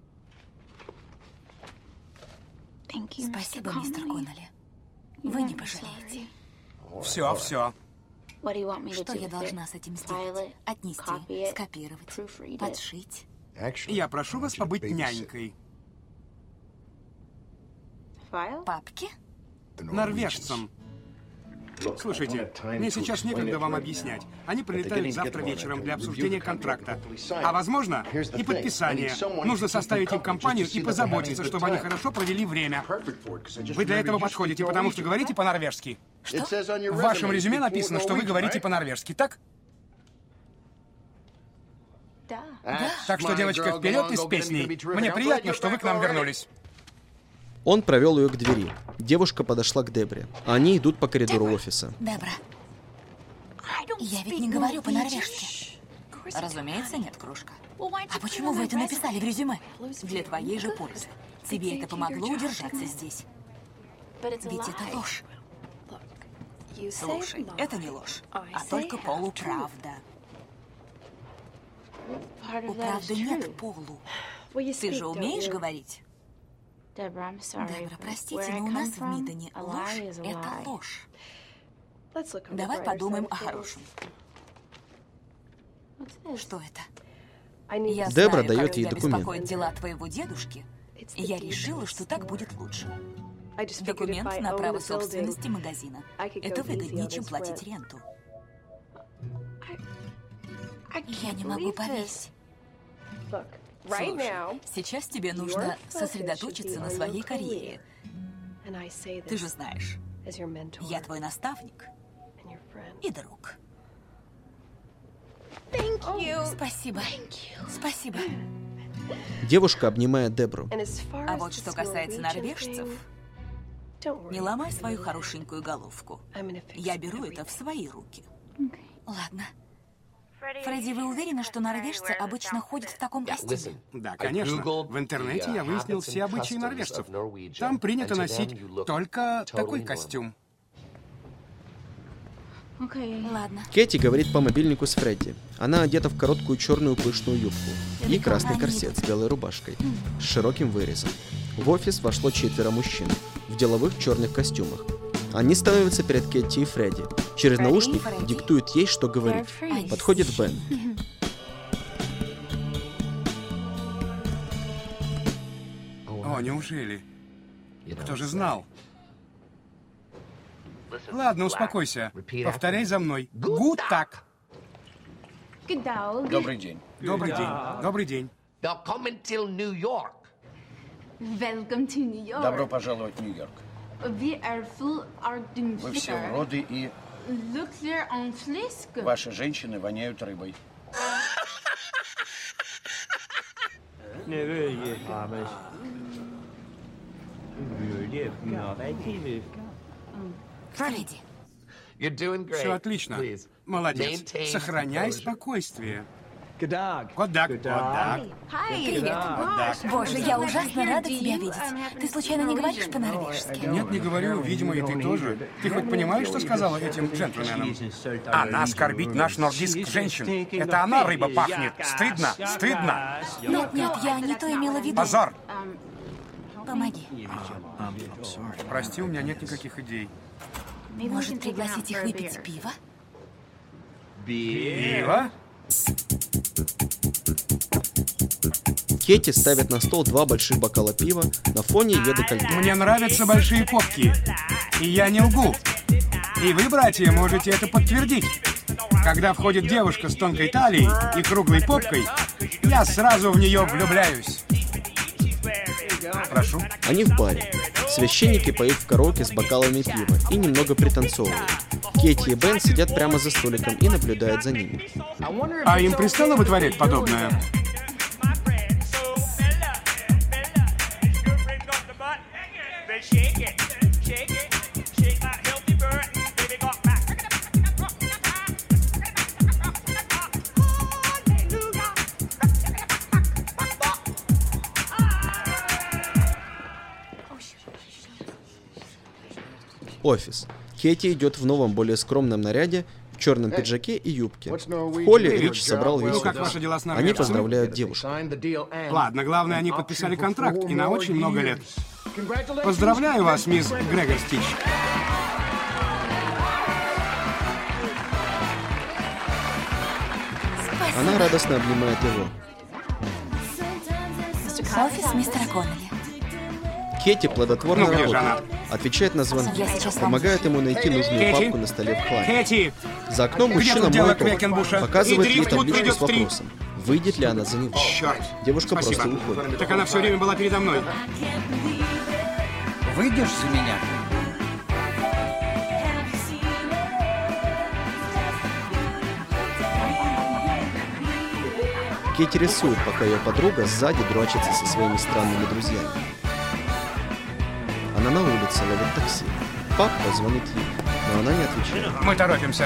Спасибо, мистер Коннелли. Вы не пожалеете. Все, все. Что я должна с этим сделать? Отнести, скопировать, подшить. Я прошу вас побыть нянькой. Папки? Норвежцам. Слушайте, мне сейчас некогда вам объяснять. Они прилетают завтра вечером для обсуждения контракта. А возможно, и подписания. Нужно составить им компанию и позаботиться, чтобы они хорошо провели время. Вы для этого подходите, потому что говорите по-норвежски. Что? В вашем резюме написано, что вы говорите по-норвежски, так? Да. Так что, девочка, вперед и с песней. Мне приятно, что вы к нам вернулись. Он провел ее к двери. Девушка подошла к Дебре. Они идут по коридору офиса. Дебра, я ведь не говорю по-норвежски. Разумеется, нет, кружка. А почему вы это написали в резюме? Для твоей же пользы. Тебе это помогло удержаться здесь. Ведь это ложь. Слушай, это не ложь, а только полуправда. У правды нет полу. Ты же умеешь говорить? Дебра, простите, но у нас в Миддене ложь — это ложь. Давай подумаем о хорошем. Что это? Я Дебра знаю, дает как ей тебя документ. беспокоят дела твоего дедушки, и я решила, что так будет лучше. Документ на право собственности магазина. Это выгоднее, чем платить ренту. Я не могу поверить. Слушай, сейчас тебе нужно сосредоточиться на своей карьере. Ты же знаешь, я твой наставник и друг. Спасибо. Спасибо. Девушка обнимает Дебру. А вот что касается норвежцев, не ломай свою хорошенькую головку. Я беру это в свои руки. Ладно. Фредди, вы уверены, что норвежцы обычно ходят в таком костюме? Да, конечно. В интернете я выяснил все обычаи норвежцев. Там принято носить только такой костюм. Ладно. Кэти говорит по мобильнику с Фредди. Она одета в короткую черную пышную юбку и красный корсет с белой рубашкой, с широким вырезом. В офис вошло 4 мужчин в деловых черных костюмах. Они становятся перед Кэти и Фредди. Через наушник диктуют ей, что говорить. Подходит Бен. О, неужели? Кто же знал? Ладно, успокойся. Повторяй за мной. Гуд так. Добрый день. Добрый день. Добрый день. Välkommen till New York. Welcome to New York. Добро пожаловать в Нью-Йорк. We are full of Вы все уроды и Look there on flisk. ваши женщины воняют рыбой. Фредди, You're doing great. Все отлично. Please. Молодец. Maintain Сохраняй composure. спокойствие. Кодак. Привет. Боже, я ужасно рада тебя видеть. Ты случайно не говоришь по-норвежски? Нет, не говорю. Видимо, и ты тоже. Ты хоть понимаешь, что сказала этим джентльменам? Она оскорбить наш нордийских женщин. Это она рыба пахнет. Стыдно, стыдно. Нет, я не то имела в виду. Позор. Помоги. Прости, у меня нет никаких идей. Может, пригласить их выпить пиво? Пиво? Кетти ставит на стол 2 больших бокала пива, на фоне ее декольте. Мне нравятся большие попки. И я не лгу. И вы, братья, можете это подтвердить. Когда входит девушка с тонкой талией и круглой попкой, я сразу в нее влюбляюсь. Прошу. Они в баре. Священники поют в караоке с бокалами пива и немного пританцовывают. Кетти и Бен сидят прямо за столиком и наблюдают за ними. А им пристало вытворять подобное? Офис. Кетти идет в новом, более скромном наряде, в черном пиджаке и юбке. В холле Рич собрал весь Ну, как офис. ваши дела с Они норвежцами? поздравляют девушку. Ладно, главное, они подписали контракт, и на очень много лет. Поздравляю вас, мисс Грегор Стич. Она радостно обнимает его. Офис мистера Коннелли. Кетти плодотворно Ну, где же работает, отвечает на звонки, Я сейчас вам- помогает ему найти нужную Кетти? папку на столе в хламе. Кэти! За окном Где мужчина тут дело моет окна, Квекенбуша? показывает И ей дрифт вот табличку придет с в 3. вопросом, выйдет ли она за него. Черт! Девушка Спасибо. просто уходит. Так она все время была передо мной. Выйдешь за меня? Кетти рисует, пока ее подруга сзади дрочится со своими странными друзьями. Она на улице ловит такси. Папа звонит ей, но она не отвечает. Мы торопимся.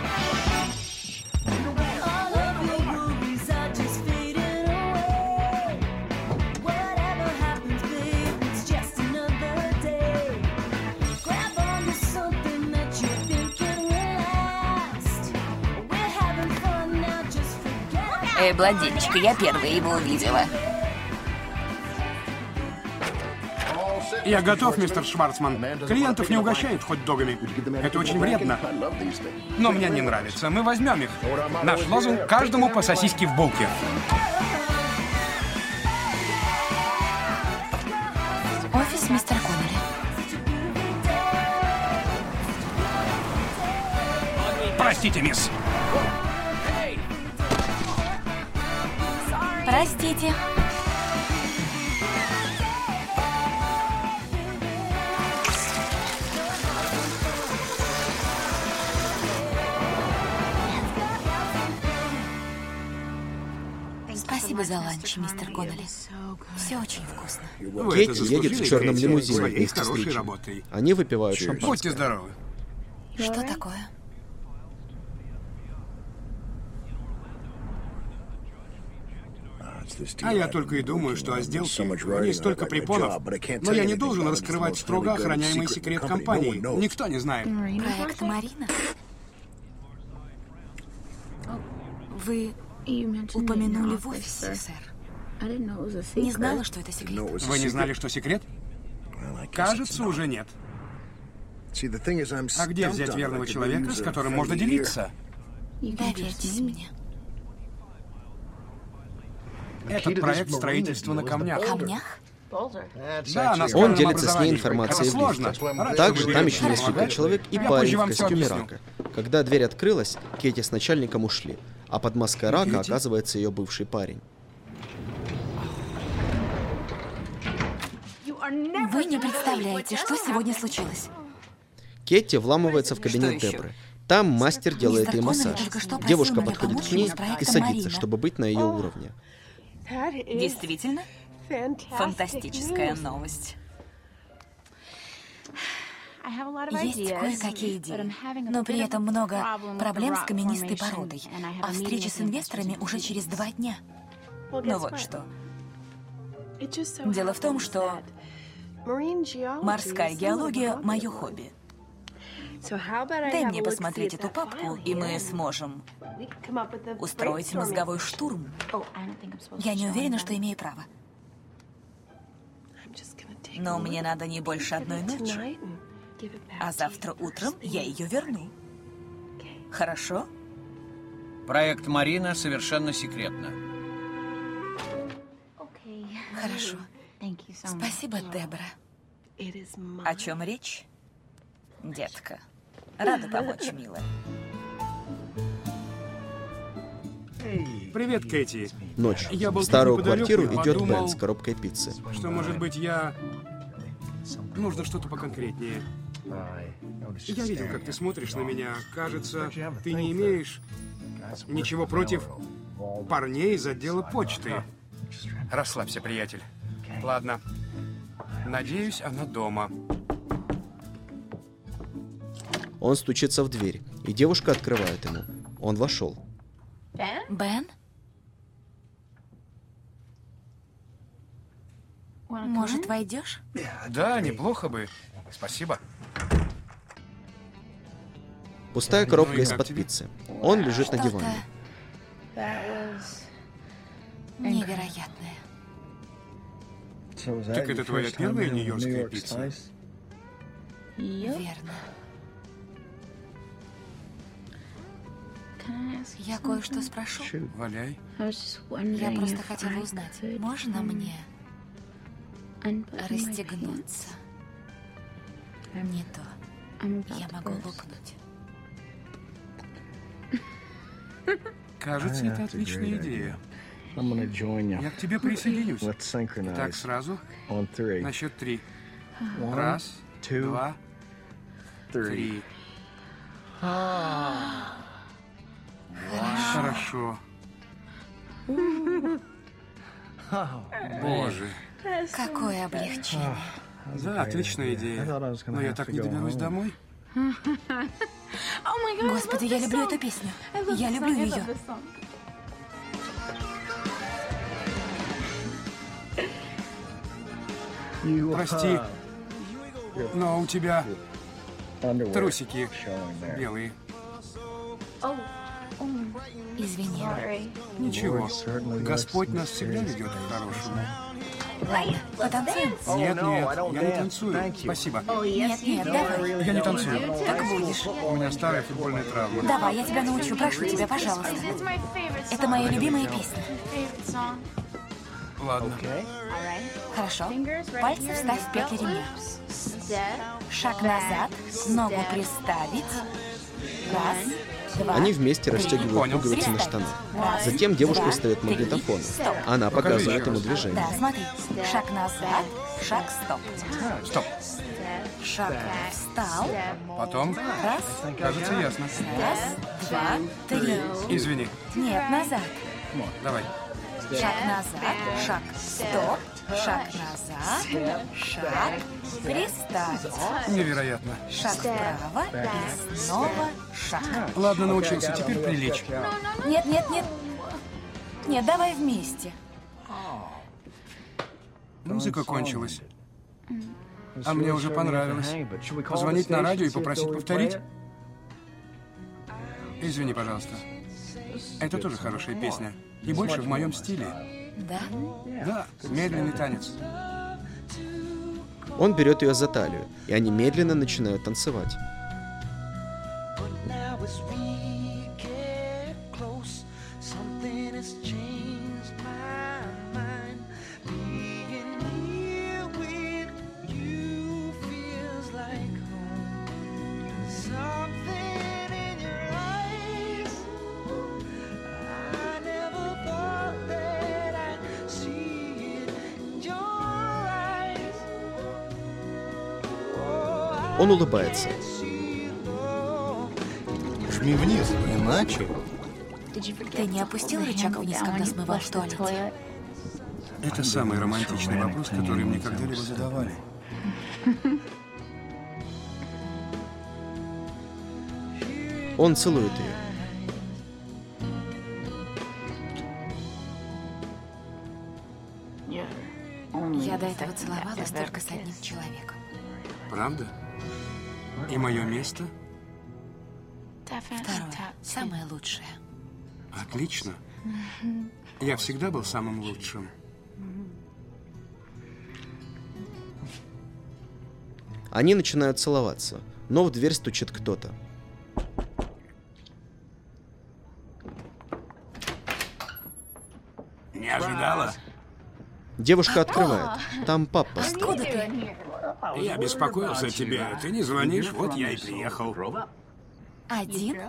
Эй, блондинчика, я первая его увидела. Я готов, мистер Шварцман. Клиентов не угощают хот-догами. Это очень вредно. Но мне не нравится. Мы возьмем их. Наш лозунг — каждому по сосиске в булке. Офис мистера Коннелли. Простите, мисс. Простите. Спасибо за ланч, мистер Коннелли. Все очень вкусно. Вы это Кетти едет в заслужили, черном Кэти, лимузине своей вместе с хорошей Ричем. работой. Они выпивают Будьте шампанское. здоровы. Что такое? А я только и думаю, что о сделке в ней столько препонов. Но я не должен раскрывать строго охраняемый секрет компании. Никто не знает. Проект Марина? Вы упомянули в офисе, сэр. Не знала, что это секрет. Вы не знали, что секрет? Кажется, уже нет. А где взять верного человека, с которым можно делиться? Доверьтесь мне. Этот проект строительства на камнях. Камнях? Да, на Он скальном делится с ней образовании. информацией Это в сложно. лифте. Раньше Также вы там видели, еще несколько помогать? человек и Я парень позже в вам всё костюме объясню. рака. Когда дверь открылась, Кетти с начальником ушли, а под маской рака оказывается ее бывший парень. Вы не представляете, что сегодня случилось. Кетти вламывается в кабинет Что еще? Дебры. Там мастер делает ей Коннелли массаж. только что просил Девушка меня подходит помочь к ней ему с проектом и садится, Марина. чтобы быть на ее уровне. Действительно? Фантастическая новость. Есть кое-какие идеи, но при этом много проблем с каменистой породой, а встреча с инвесторами уже через 2 дня. Ну вот что. Дело в том, что морская геология — мое хобби. Дай мне посмотреть эту папку, и мы сможем устроить мозговой штурм. Я не уверена, что имею право. Но мне надо не больше 1 ночи. А завтра утром я ее верну. Хорошо? Проект Марина совершенно секретно. Хорошо. Спасибо, Дебора. О чем речь, детка? Рада помочь, милая. Привет, Кэти. Ночь. Я был В старую тут неподалеку квартиру и идет подумал, Бен с коробкой пиццы. Что, может быть, нужно что-то поконкретнее. Я видел, как ты смотришь на меня. Кажется, ты не имеешь ничего против парней из отдела почты. Расслабься, приятель. Ладно. Надеюсь, она дома. Он стучится в дверь, и девушка открывает ему. Он вошел. Бен? Может, войдешь? Да, неплохо бы. Спасибо. Пустая коробка Ну и как из-под тебе? пиццы. Он лежит на Что-то диване. невероятное. Так это твоя первая нью-йоркская пицца? Верно. Я кое-что спрошу. Валяй. Я просто хотела узнать, можно мне расстегнуться? Не то. Я могу лопнуть. Кажется, это отличная идея. Я к тебе присоединюсь. Так, сразу? На счет 3. 1, 2, 3. Хорошо. Боже. Какое облегчение. Да, отличная идея. Но я так не доберусь домой. Господи, я люблю эту песню. Я люблю ее. Прости, но у тебя трусики белые. Извини. Ничего. Господь нас всегда ведет к хорошему. Ладно, потанцуем? Нет, я не танцую. Спасибо. Нет, давай. Я не танцую. Так будешь. У меня старая футбольная травма. Давай, я тебя научу, прошу тебя, пожалуйста. Это моя любимая песня. Ладно. Хорошо. Пальцы вставь в петли ремня. Шаг назад, ногу приставить. 1, 2. Они вместе расстегивают пуговицы на штанах. Затем девушка встает магнитофон. Она показывает ему движение. Да, смотри. Шаг назад, шаг стоп. Стоп. Шаг встал. Потом? Раз, Кажется, ясно. 1, 2, 3. Извини. Нет, назад. Давай. Шаг назад, шаг стоп, шаг назад, шаг приставить. Невероятно. Шаг вправо и снова шаг. Ладно, научился. Теперь прилечь. Нет. Нет, давай вместе. Музыка кончилась. А мне уже понравилось. Позвонить на радио и попросить повторить? Извини, пожалуйста. Это тоже хорошая песня. И больше в моем стиле. Да? Да, медленный танец. Он берет ее за талию, и они медленно начинают танцевать. Он улыбается. Жми вниз, иначе... Ты не опустил рычаг вниз, когда смывал в туалете? Это самый романтичный вопрос, который мне когда-либо задавали. Он целует ее. Я до этого целовалась только с одним человеком. Правда? И мое место? Второе, самое лучшее. Отлично. Я всегда был самым лучшим. Они начинают целоваться, но в дверь стучит кто-то. Не ожидала? Девушка открывает. Там папа. Откуда ты? Я беспокоился о тебе. Ты не звонишь, вот я и приехал. Один?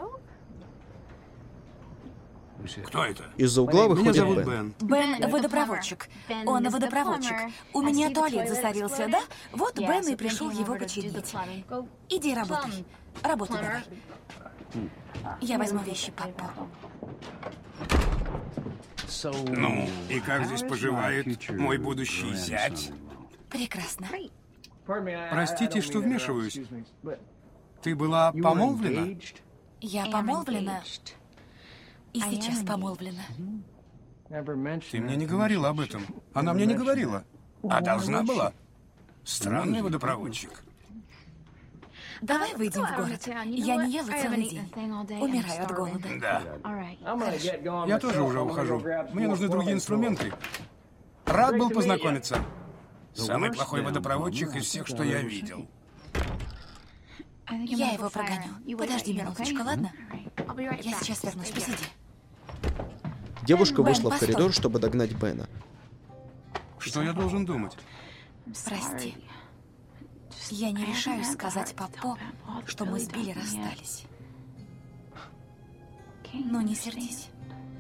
Кто это? Из-за угла Меня выходит зовут Бен. Бен. Бен — водопроводчик. Он водопроводчик. У меня туалет засорился, да? Вот Бен и пришел его починить. Иди работай. Работай давай. Я возьму вещи папа. Ну, и как здесь поживает мой будущий зять? Прекрасно. Простите, что вмешиваюсь. Ты была помолвлена? Я помолвлена. И сейчас помолвлена. Ты мне не говорила об этом. Она мне не говорила. А должна была. Странный водопроводчик. Давай выйдем в город. Я не ела целый день. Умираю от голода. Да. Я тоже уже ухожу. Мне нужны другие инструменты. Рад был познакомиться. Самый плохой водопроводчик из всех, что я видел. Я его прогоню. Подожди минуточку, ладно? Я сейчас вернусь, посиди. Девушка Бен, вышла в постой. коридор, чтобы догнать Бена. Что я должен думать? Прости. Я не решаюсь сказать папо, что мы с Билли расстались. Ну, не сердись.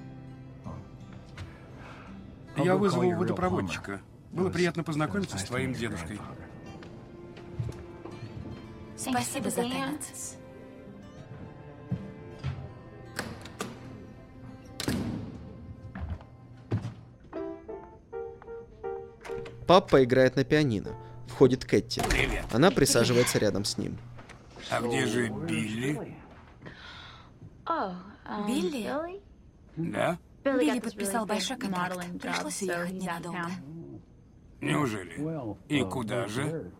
Я вызову водопроводчика. Было приятно познакомиться с твоим дедушкой. Спасибо за танец. Папа играет на пианино. Входит Кэти. Привет. Она присаживается рядом с ним. А где же Билли? Билли? Да? Билли подписал большой контракт. Пришлось уехать ненадолго. Неужели? И куда же?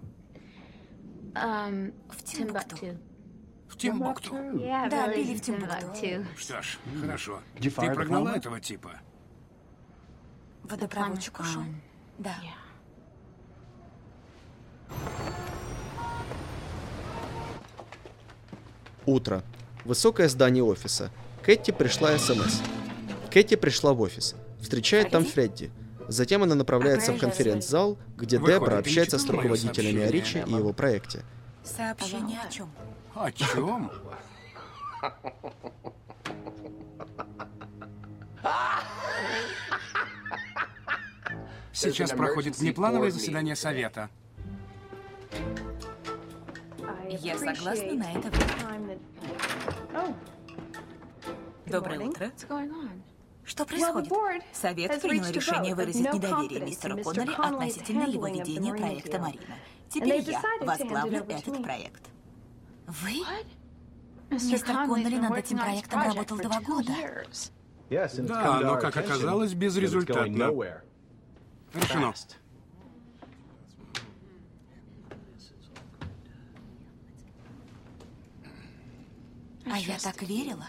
В Тимбукту. В Тимбукту. Да, Билли в Тимбукту. Что ж, хорошо. Ты прогнала этого типа? Водопроводчик ушел. Да. Утро. Высокое здание офиса. Кэти пришла СМС. Кэти пришла в офис. Встречает там Фредди. Затем она направляется в конференц-зал, где Выходит, Дебра ты не общается с читал моё руководителями о сообщение? Ричи и его проекте. Сообщение о чем? О чем? Сейчас проходит внеплановое заседание совета. Я согласна на это время. Доброе утро. Что происходит? Совет принял решение выразить недоверие мистеру Коннелли относительно его ведения проекта «Марина». Теперь я возглавлю этот проект. Вы? Мистер Коннелли над этим проектом работал 2 года. Да, но, как оказалось, безрезультатно. Решено. А я так верила.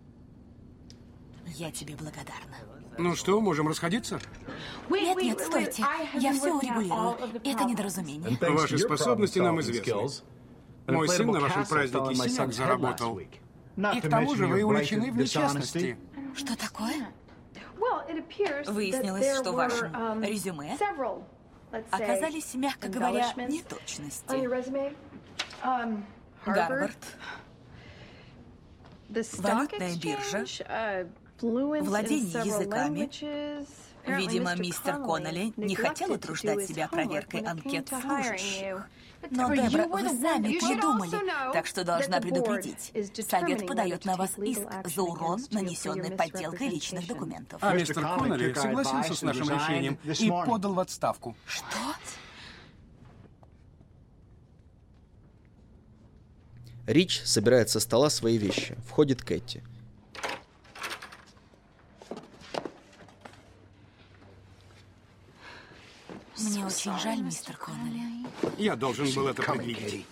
Я тебе благодарна. Ну что, можем расходиться? Нет, нет, стойте. Я все урегулирую. Это недоразумение. Ваши способности нам известны. Мой сын на вашем празднике синяк заработал. И к тому же вы уличены в нечестности. Что такое? Выяснилось, что в вашем резюме Оказались, мягко говоря, неточности. Гарвард, валютная биржа, владение языками. Видимо, мистер Коннелли не хотел утруждать себя проверкой анкет служащих. Но, Дебра, вы сами не придумали. Так что должна предупредить. Совет подает на вас иск за урон, нанесенный подделкой личных документов. А мистер Коннелли согласился с нашим решением и подал в отставку. Что? Рич собирает со стола свои вещи. Входит Кэти. Мне очень жаль, мистер Коннелли. Я должен был это предвидеть.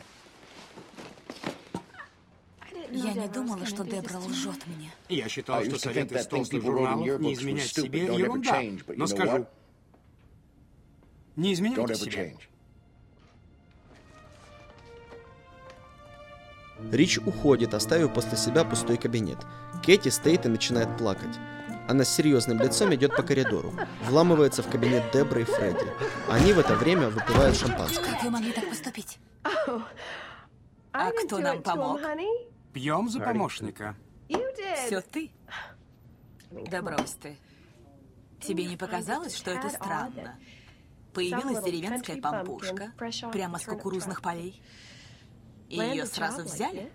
Я не думала, что Дебра лжет мне. Я считал, что советы из толстых журналов не изменять себе — ерунда. Но скажу, не изменяйте себе. Рич уходит, оставив после себя пустой кабинет. Кэти стоит и начинает плакать. Она с серьезным лицом идет по коридору, вламывается в кабинет Дебры и Фредди. Они в это время выпивают шампанское. Как вы могли так поступить? А кто нам помог? Пьем за помощника. Все ты? Да брось ты. Тебе не показалось, что это странно? Появилась деревенская пампушка прямо с кукурузных полей. И ее сразу взяли?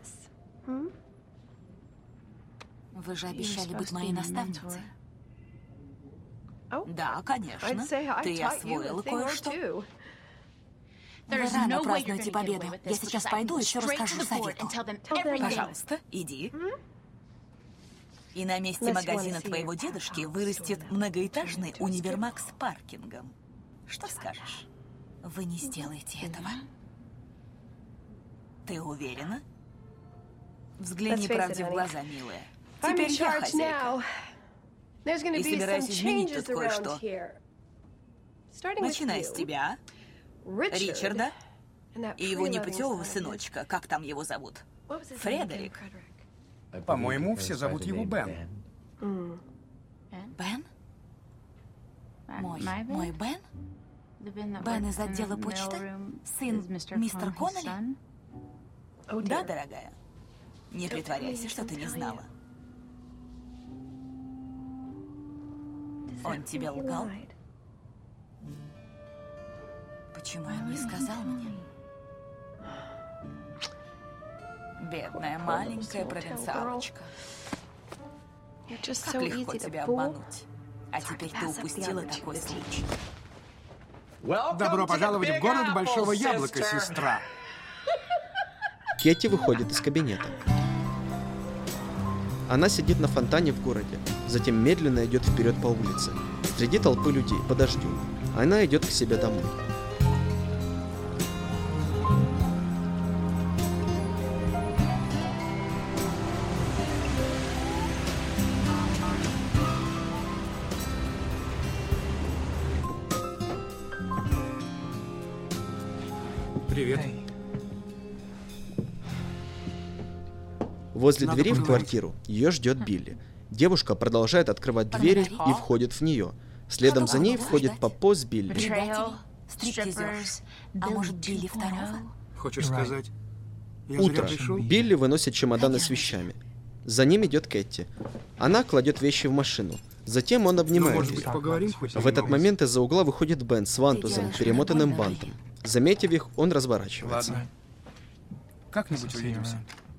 Вы же обещали быть моей наставницей. Да, конечно. Ты освоила кое-что. Вы рано празднуете победу. Я сейчас пойду и все расскажу совету. Пожалуйста, иди. И на месте магазина твоего дедушки вырастет многоэтажный универмаг с паркингом. Что скажешь? Вы не сделаете этого. Ты уверена? Взгляни правде в глаза, милая. Теперь я хозяйка. И собираюсь изменить тут кое-что. Начиная с тебя, Ричарда и его непутевого сыночка. Как там его зовут? Фредерик. По-моему, все зовут его Бен. Бен? Мой Бен? Бен из отдела почты? Сын мистер Коннелли? Да, дорогая. Не притворяйся, что ты не знала. Он тебе лгал? Почему он не сказал мне? Бедная маленькая провинциалочка. Как легко тебя обмануть. А теперь ты упустила такой случай. Добро пожаловать в город Большого Яблока, сестра. Кэти выходит из кабинета. Она сидит на фонтане в городе, затем медленно идет вперед по улице. Среди толпы людей, по дождю. Она идет к себе домой. Привет. Возле двери в квартиру ее ждет Билли. Девушка продолжает открывать двери и входит в нее. Следом за ней входит Попо с Билли. Стриптизерс. А может, Билли второго? Хочешь сказать, я Утро. зря пришел? Билли выносит чемоданы с вещами. За ним идет Кэти. Она кладет вещи в машину. Затем он Ну, обнимает может быть, ее. поговорим хоть В этот немного? момент из-за угла выходит Бен с вантузом, перемотанным бантом. Заметив их, он разворачивается. Ладно. Как-нибудь увидимся.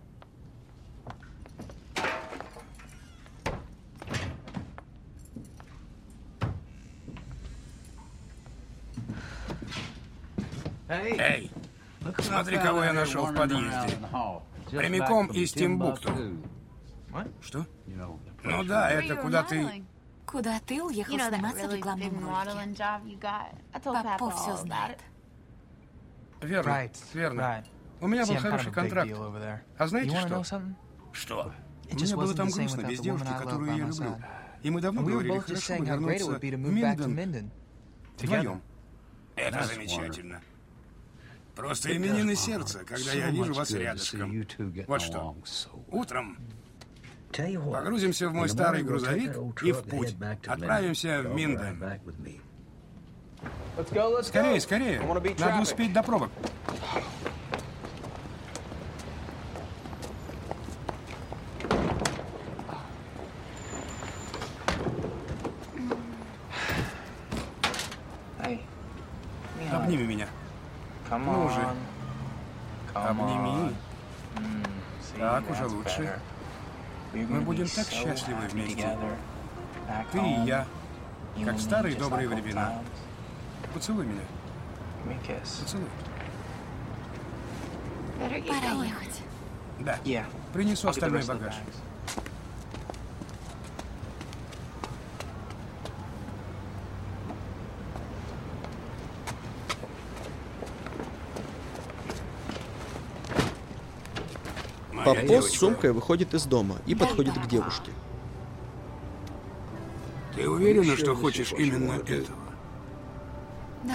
Эй, смотри, кого я нашел в подъезде. Прямиком из Тимбукту. Что? Ну да, это куда ты... Куда ты уехал сниматься в рекламном ролике? Попов все знает. Верно, верно. У меня был хороший контракт. А знаете что? Что? Мне было там грустно без девушки, которую я люблю. И мы давно говорили, хорошо бы вернуться в Минден вдвоем. Это замечательно. Просто именины сердца, когда я вижу вас рядышком. Вот что. Утром погрузимся в мой старый грузовик и в путь. Отправимся в Минден. Скорее, скорее. Надо успеть до пробок. Обними меня. Ну уже. Обними. Так уже лучше. Мы будем так счастливы вместе. Ты и я. Как в старые добрые времена. Поцелуй меня. Поцелуй. Пора ехать. Да. Принесу остальной багаж. Попо с сумкой выходит из дома и подходит к девушке. Ты уверена, что хочешь именно этого? Да.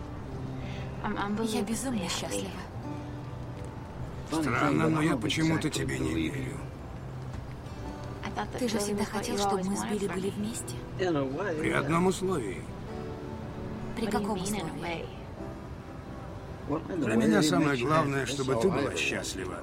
Я безумно счастлива. Странно, но я почему-то тебе не верю. Ты же всегда хотел, чтобы мы с Билли были вместе. При одном условии. При каком условии? Для меня самое главное, чтобы ты была счастлива.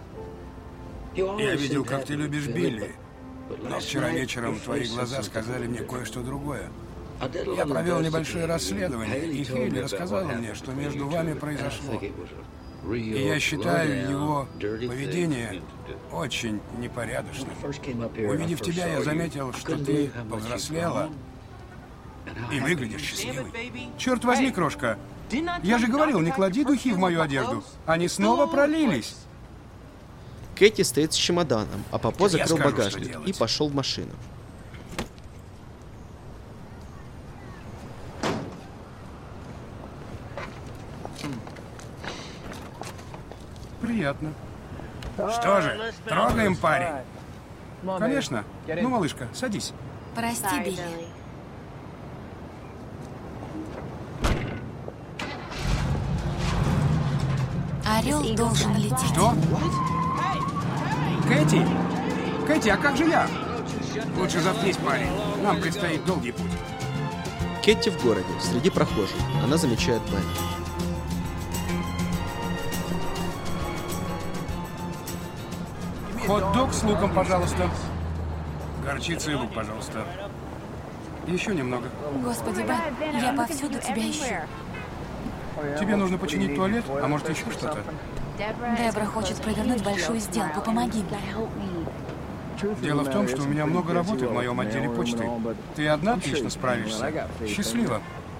Я видел, как ты любишь Билли, но вчера вечером твои глаза сказали мне кое-что другое. Я провел небольшое расследование, и Хейли рассказала мне, что между вами произошло. И я считаю его поведение очень непорядочным. Увидев тебя, я заметил, что ты повзрослела и выглядишь счастливой. Черт возьми, крошка, я же говорил, не клади духи в мою одежду. Они снова пролились. Кэти стоит с чемоданом, а Попо закрыл скажу, багажник что и делать. пошел в машину. Приятно. Что же, трогаем, парень? Конечно. Ну, малышка, садись. Прости, Билли. Орел должен лететь. Что? Кэти? Кэти, а как же я? Лучше заткнись, парень. Нам предстоит долгий путь. Кэти в городе, среди прохожих. Она замечает Бена. Хот-дог с луком, пожалуйста. Горчица и лук, пожалуйста. Еще немного. Господи, Бен, я повсюду тебя ищу. Тебе нужно починить туалет, а может еще что-то? Дебра хочет провернуть большую сделку. Помоги мне. Дело в том, что у меня много работы в моем отделе почты. Ты одна отлично справишься. Счастливо.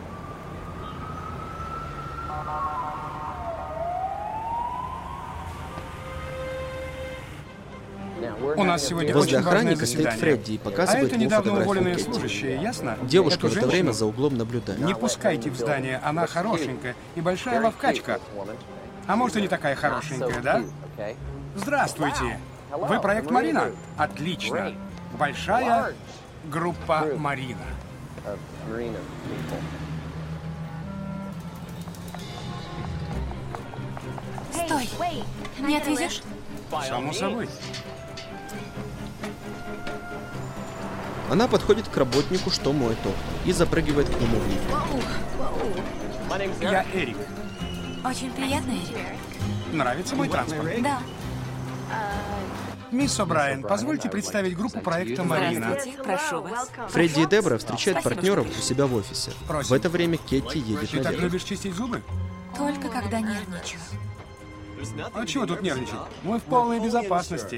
У нас сегодня Возле очень важное охранника стоит заседание. Фредди и А показывает это ему недавно фотографию уволенные Кэти. служащие, ясно? Девушка Эту в это время женщину за углом наблюдает. не пускайте в здание, она хорошенькая и большая ловкачка. А может и не такая хорошенькая, да? Здравствуйте. Вы проект Марина? Отлично. Большая группа Марина. Стой! Не отвезешь? Само собой. Она подходит к работнику, что моет окна, и запрыгивает к нему в лифт. Я Эрик. Очень приятно, Эрик. Нравится мой транспорт? Да. Мисс О'Брайен, позвольте представить группу проекта Марина. Здравствуйте, прошу вас. Фредди и Дебра встречают Спасибо, партнеров что у себя в офисе. Просим. В это время Кетти едет Ты так наверх. любишь чистить зубы? Только когда нервничаю. А чего тут нервничать? Мы в полной безопасности.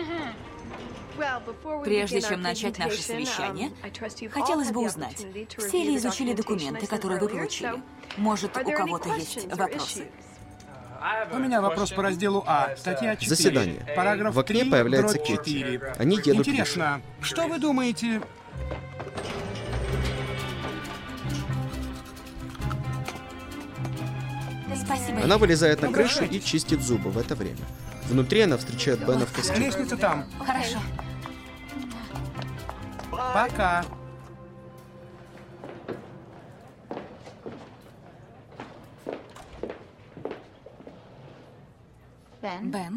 Прежде чем начать наше совещание, хотелось бы узнать, все ли изучили документы, которые вы получили? Может, у кого-то есть вопросы? У меня вопрос по разделу А, статья 4. Заседание. Параграф В окне 3, появляется дробь Кетти. 4. Они едут Интересно, что вы думаете? Спасибо. Она вылезает на крышу и чистит зубы в это время. Внутри она встречает Бена в костюме. Лестница там. Хорошо. Пока. Бен,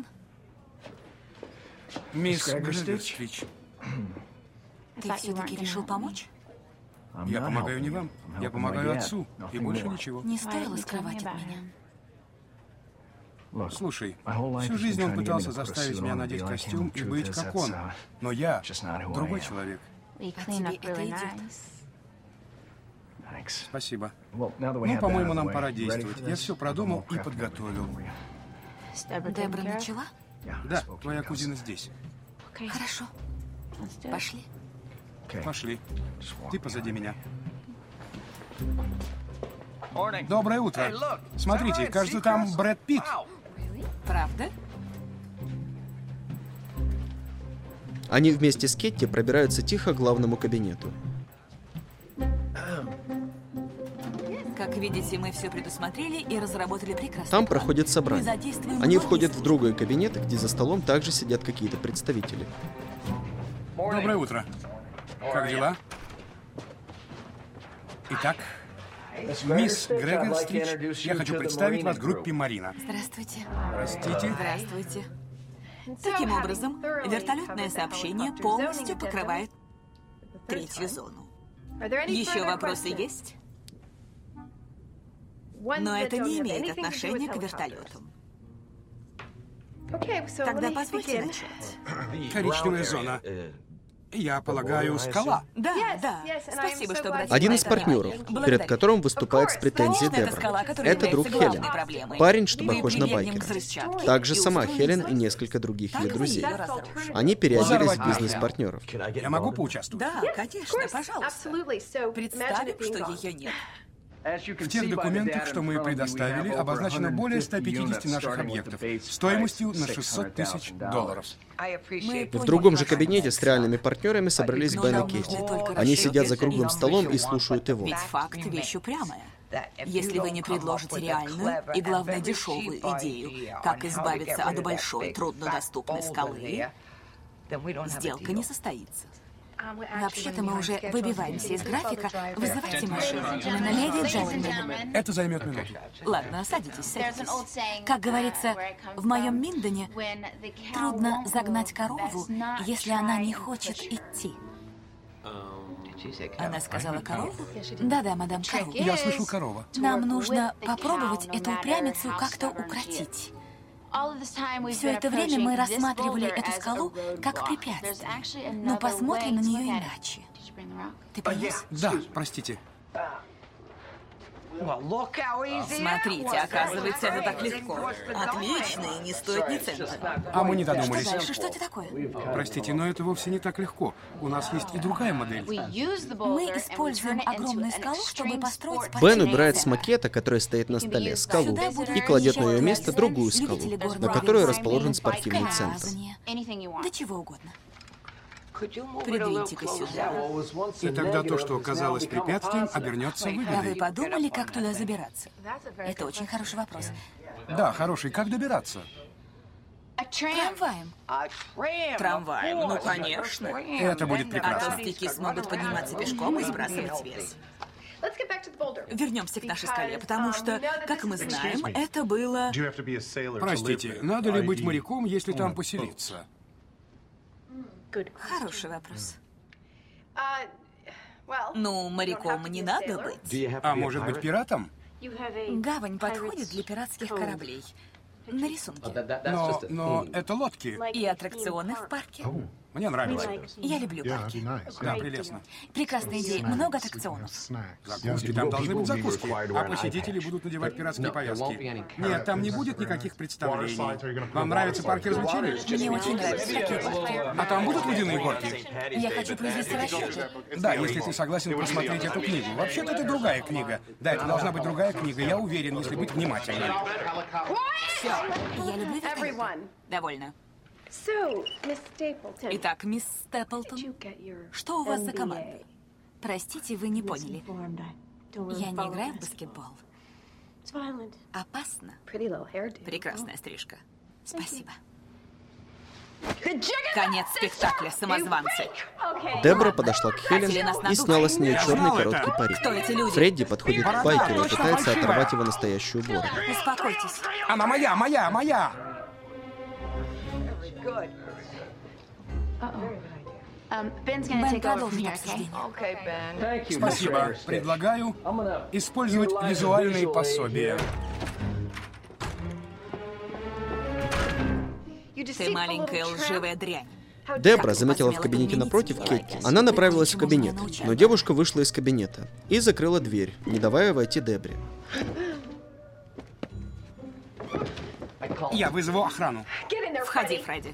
Мисс Грегорсвич, ты все-таки решил помочь? я помогаю не вам, я помогаю отцу, и больше ничего. Не стоило скрывать от меня. Слушай, всю жизнь он пытался заставить меня надеть костюм и быть как он. Но я другой человек. А тебе это идет. Спасибо. Ну, по-моему, нам пора действовать. Я все продумал и подготовил. Дебра начала? Да, твоя кузина здесь. Хорошо. Пошли. Пошли. Ты позади меня. Доброе утро. Смотрите, кажется, там Брэд Питт. Правда? Они вместе с Кетти пробираются тихо к главному кабинету. Как видите, мы все предусмотрели и разработали прекрасно. Там проходит собрание. Они входят в другой кабинет, где за столом также сидят какие-то представители. Доброе утро. Как дела? Итак, мисс Грегор-Стрич, я хочу представить вас группе Марина. Здравствуйте. Простите. Здравствуйте. Таким образом, вертолетное сообщение полностью покрывает третью зону. Еще вопросы есть? Но это не имеет отношения к вертолетам. Тогда позвольте начать. Коричневая зона. Я полагаю, скала. Да. Спасибо, что обратили Один на из это партнеров, внимание. перед которым выступает с претензией Конечно, это скала, Дебра. которая Это друг является Хелен. главной проблемой. Парень, что Мы похож на прибегнем к байкера. взрывчатке Также и сама устроим Хелен и взрыв. несколько других ее Так вы друзей. ее разоружите. Они переоделись в Взорвать бизнес-партнеров. Я могу поучаствовать? Да, конечно, пожалуйста. Представим, что ее нет. В тех документах, что мы предоставили, обозначено более 150 наших объектов стоимостью на $600 тысяч. В другом же кабинете с реальными партнерами собрались Бен и Кетти. Они сидят за круглым столом и слушают его. Ведь факт — вещь упрямая. Если вы не предложите реальную и, главное, дешевую идею, как избавиться от большой, труднодоступной скалы, сделка не состоится. Вообще-то мы уже выбиваемся из графика. Вызывайте машину. Леди и джентльмены. Это займет минуту. Ладно, садитесь. Как говорится, в моем Миндоне трудно загнать корову, если она не хочет идти. Она сказала корову? Да, мадам, корову. Я слышал корова. Нам нужно попробовать эту упрямицу как-то укротить. Все это время мы рассматривали эту скалу как препятствие, но посмотрим на нее иначе. Ты принес? Да, простите. Смотрите, оказывается, это так легко. Отлично, и не стоит ни цента. А мы не Что додумались. дальше? Что это такое? Простите, но это вовсе не так легко. У нас есть и другая модель. Мы используем огромную скалу, чтобы построить Бен спортивный убирает с центр. макета, который стоит на столе, скалу, Сюда будут и кладет на ее приезжать место другую скалу, любители горных на которой лыж, расположен спортивный центр. скалолазания, да чего угодно. Придвиньте-ка сюда. И тогда то, что казалось препятствием, обернется А вы выгодой. подумали, как туда забираться? Это очень хороший вопрос. Да, хороший. Как добираться? Трамваем. Трамваем, ну конечно. Это будет А прекрасно. толстяки смогут подниматься пешком и сбрасывать вес. Вернемся к нашей скале, потому что, как мы знаем, это было... Простите, надо ли быть моряком, если там поселиться? Хороший вопрос. Ну, моряком не надо быть. А может быть, пиратом? Гавань подходит для пиратских кораблей. На рисунке. Но это лодки. И аттракционы в парке. Мне нравится. Я люблю парки. Да, прелестно. Прекрасная идея. Много аттракционов. Закуски, там должны быть закуски. А посетители будут надевать пиратские повязки. Нет, там не будет никаких представлений. Вам нравятся парки развлечений? Мне очень нравятся такие парки. А там будут ледяные горки? Я хочу произвести расчеты. Да, если ты согласен просмотреть эту книгу. Вообще-то это другая книга. Да, это должна быть другая книга, я уверен, если быть внимательным. Все. Я люблю вертолеты. Довольно. Итак, мисс Степлтон, что у вас за команда? Простите, вы не поняли. Я не играю в баскетбол. Опасно. Прекрасная стрижка. Спасибо. Конец спектакля, самозванцы. Дебра подошла к Хелен и сняла с нее черный короткий парик. Кто эти люди? Фредди подходит к байкеру и пытается оторвать его настоящую бороду. Успокойтесь. Она моя! Бен продолжит обсуждение. Спасибо. Предлагаю использовать визуальные пособия. Ты маленькая лживая дрянь. Дебра заметила в кабинете напротив Кетти. Она направилась в кабинет, но девушка вышла из кабинета и закрыла дверь, не давая войти Дебре. Я вызову охрану. Входи, Фредди.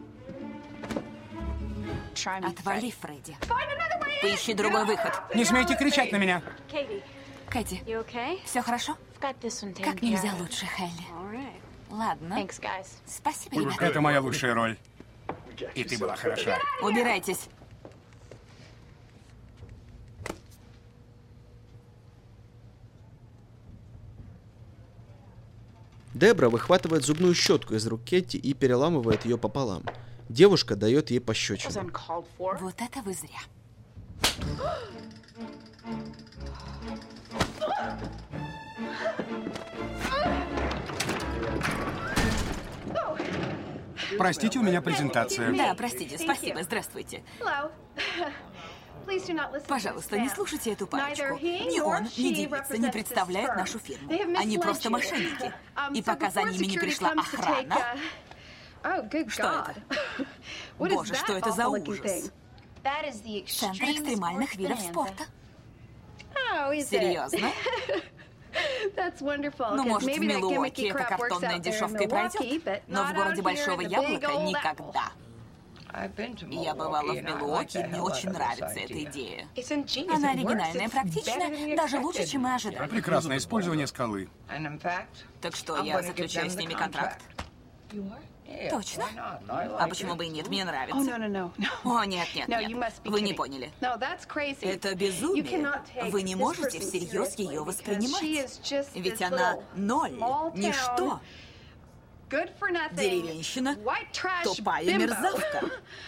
Отвали, Фредди. Поищи другой выход. Не смейте кричать на меня. Кэти, все хорошо? Как нельзя лучше, Хелли. Ладно. Спасибо, ребята. Это моя лучшая роль. И ты была хороша. Убирайтесь. Дебра выхватывает зубную щетку из рук Кетти и переламывает ее пополам. Девушка дает ей пощечину. Вот это вы зря. Простите, у меня презентация. Да, простите, спасибо, здравствуйте. Пожалуйста, не слушайте эту парочку. Ни он, ни девица не представляют нашу фирму. Они просто мошенники. И пока за ними не пришла охрана... Что это? Боже, что это за ужас? Центр экстремальных видов спорта. Серьезно? Ну, может, в Милуоки эта картонная дешевка и пройдет, но в городе Большого Яблока никогда. Я бывала в Милуоки, мне очень нравится эта идея. Она оригинальная, практичная, даже лучше, чем мы ожидали. Прекрасное использование скалы. Так что, я заключаю с ними контракт? Точно? А почему бы и нет? Мне нравится. О, нет, нет, нет. Вы не поняли. Это безумие. Вы не можете всерьез ее воспринимать. Ведь она ноль, ничто. Деревенщина, тупая мерзавка.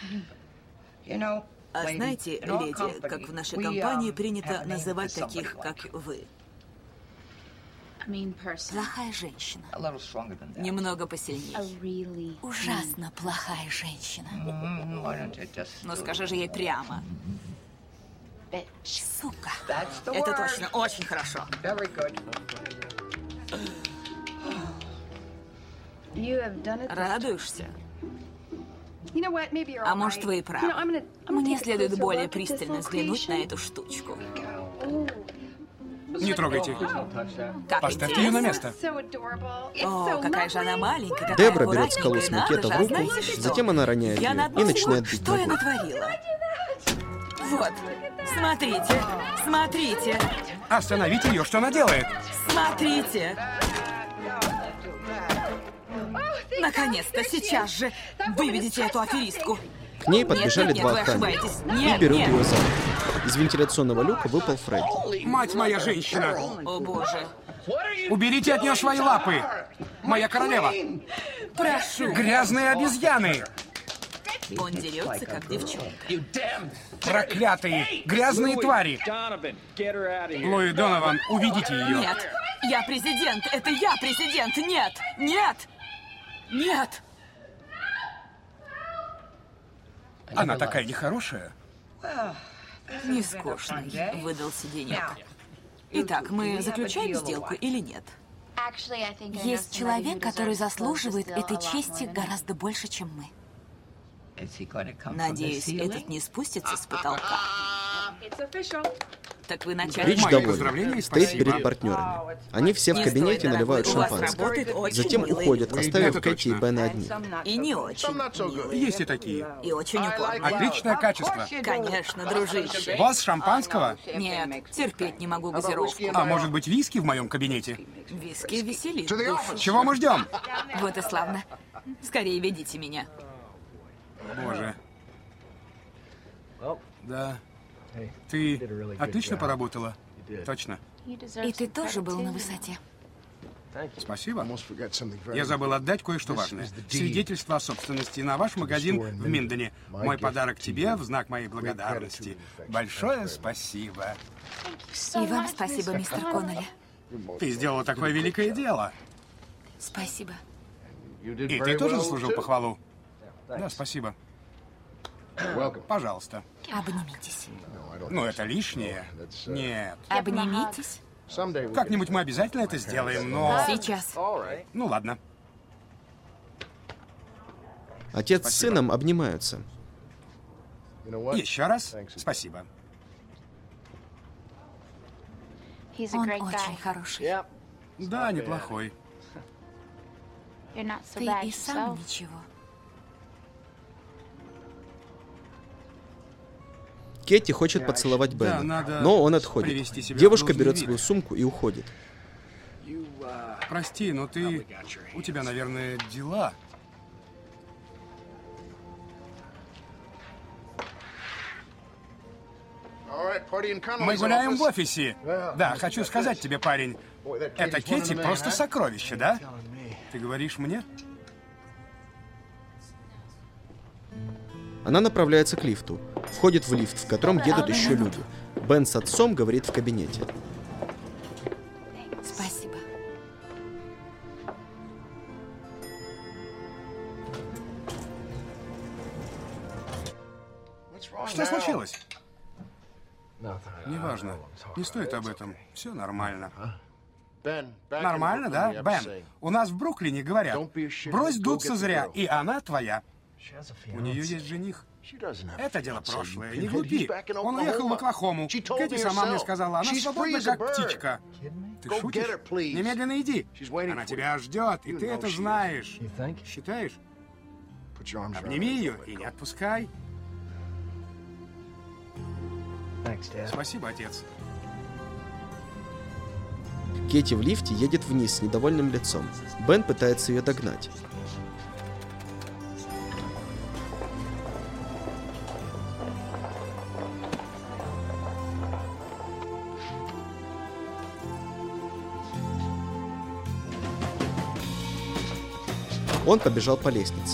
А знаете, леди, как в нашей компании принято называть таких, как вы? Плохая женщина. Немного посильнее. Ужасно плохая женщина. Но скажи же ей прямо. Сука. Это точно очень хорошо. Радуешься? А может, вы и правы. Мне следует более пристально взглянуть на эту штучку. Не трогайте. Как Поставьте ее на место. О, какая же она маленькая. Дебра берет скалу с макета в руку, затем она роняет ее и начинает бить Что я ногой. натворила? Вот. Смотрите. Смотрите. Остановите ее, что она делает? Смотрите. Наконец-то, сейчас же выведите эту аферистку. К ней подбежали два вы охранника ошибаетесь. и Нет, берут нет. ее за руку. Из вентиляционного люка выпал Фредди. Мать моя женщина! О, боже. Уберите от нее свои лапы! Моя королева! Прошу. Грязные обезьяны! Он дерется, как девчонка. Проклятые! Грязные твари! Луи Донован, уведите ее! Нет, я президент! Это я президент! Нет! Нет! Нет! Она такая нехорошая. Нескучный выдался денек. Итак, мы заключаем сделку или нет? Есть человек, который заслуживает этой чести гораздо больше, чем мы. Надеюсь, этот не спустится с потолка. Так вы начальник. Рич Мои доволен. поздравления и Стоит спасибо. перед партнерами. Они все в Не кабинете стоит, наливают дорогой. У вас шампанское. работает очень Затем милый. уходят, оставив Это Кэти и точно. Бена одни. И не очень милый. Есть и такие. И очень упорный. Отличное качество. Конечно, дружище. Вас шампанского? Нет, терпеть не могу газировку. А может быть, виски в моем кабинете? Виски веселит душу. Чего мы ждем? Вот и славно. Скорее ведите меня. Боже. Да. Ты отлично поработала. Точно. И ты тоже был на высоте. Спасибо. Я забыл отдать кое-что важное. Свидетельство о собственности на ваш магазин в Миндене. Мой подарок тебе в знак моей благодарности. Большое спасибо. И вам спасибо, мистер Коннелли. Ты сделала такое великое дело. Спасибо. И ты тоже заслужил похвалу. Да, спасибо. Пожалуйста. Обнимитесь. Ну, это лишнее. Нет. Обнимитесь. Как-нибудь мы обязательно это сделаем, но... Сейчас. Ну, ладно. Отец с сыном обнимаются. Еще раз спасибо. Он очень хороший. Да, неплохой. Ты и сам ничего. Кетти хочет поцеловать Да, Бена, надо но он отходит. привести себя в Девушка должный берет вид. свою сумку и уходит. Прости, но ты... У тебя, наверное, дела. Мы гуляем в офисе. Да, хочу сказать тебе, парень, эта Кэти просто сокровище, да? Ты говоришь мне? Она направляется к лифту. Входит в лифт, в котором едут еще люди. Бен с отцом говорит в кабинете. Спасибо. Что случилось? Неважно. Не стоит об этом. Все нормально. Нормально, да? Бен, у нас в Бруклине говорят, брось дуться зря, и она твоя. У нее есть жених. Это дело прошлое, не глупи. Он уехал в Оклахому. Кэти сама мне сказала, она свободна, как птичка. Ты шутишь? Немедленно иди. Она тебя ждет, и ты это знаешь. Считаешь? Обними ее и не отпускай. Спасибо, отец. Кэти в лифте едет вниз с недовольным лицом. Бен пытается ее догнать. Он побежал по лестнице.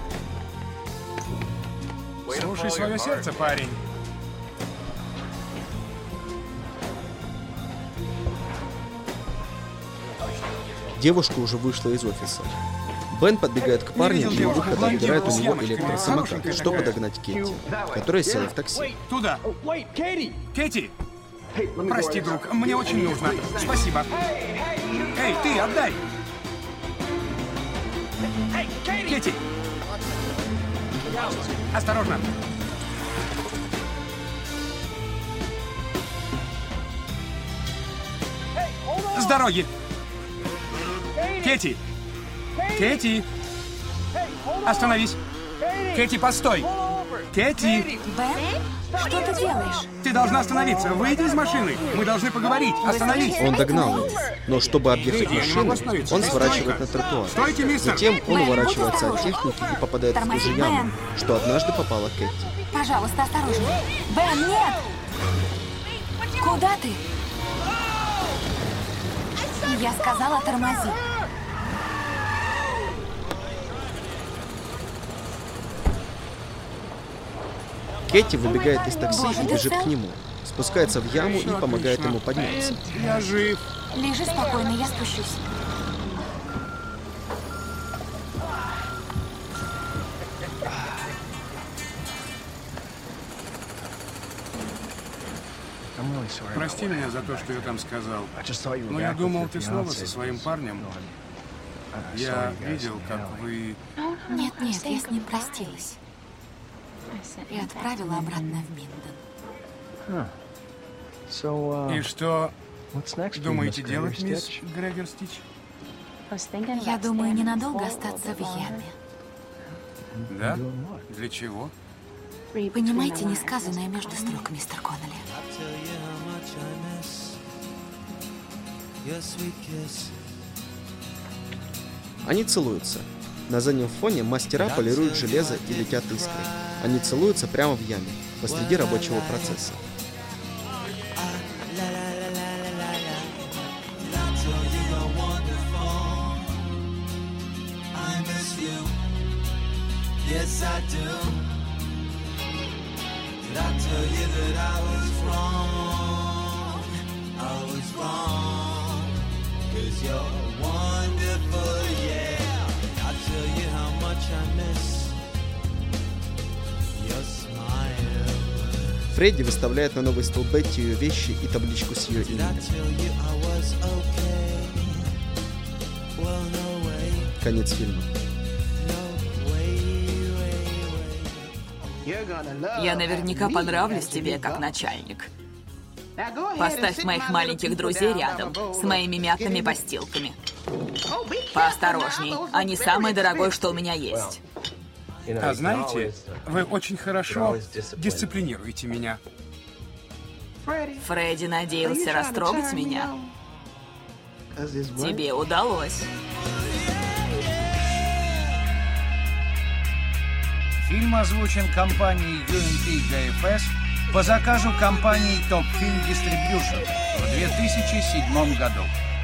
Слушай свое сердце, парень. Девушка уже вышла из офиса. Бен подбегает к парню и у выхода отбирает у него электросамокат, чтобы догнать Кэти, которая села в такси. Туда. Кэти! Прости, друг, мне очень нужно. Спасибо. Эй, ты, отдай! Кэти! Осторожно! С дороги! Кэти! Кэти! Остановись! Кэти, постой! Кэти! Бен, что ты делаешь? Ты должна остановиться. Выйди из машины. Мы должны поговорить. Остановись. Он догнал ее, но чтобы объехать машину, он сворачивает на тротуар. Стойте, мистер! Затем он уворачивается от техники и попадает в ту же яму, что однажды попала Кэти. Пожалуйста, осторожнее. Бен, нет! Куда ты? Я сказала, тормози. Кэти выбегает из такси и бежит к нему, спускается в яму и помогает ему подняться. Я жив. Лежи спокойно, я спущусь. Прости меня за то, что я там сказал. Но я думал, ты снова со своим парнем. Я видел, как вы... Нет, я с ним простилась. И отправила обратно в Минден. И что думаете делать, мисс Грегор-Стич? Я думаю, ненадолго остаться в яме. Да? Для чего? Понимаете несказанное между строк, мистер Коннелли? Они целуются. На заднем фоне мастера полируют железо и летят искры. Они целуются прямо в яме, посреди рабочего процесса. Фредди выставляет на новый стол Бетти ее вещи и табличку с ее именем. Конец фильма. Я наверняка понравлюсь тебе как начальник. Поставь моих маленьких друзей рядом с моими мятными постилками. Поосторожней, они самое дорогое, что у меня есть. А знаете, вы очень хорошо дисциплинируете меня. Фредди надеялся растрогать меня. Тебе удалось. Фильм озвучен компанией UMP GFS по заказу компании Top Film Distribution в 2007 году.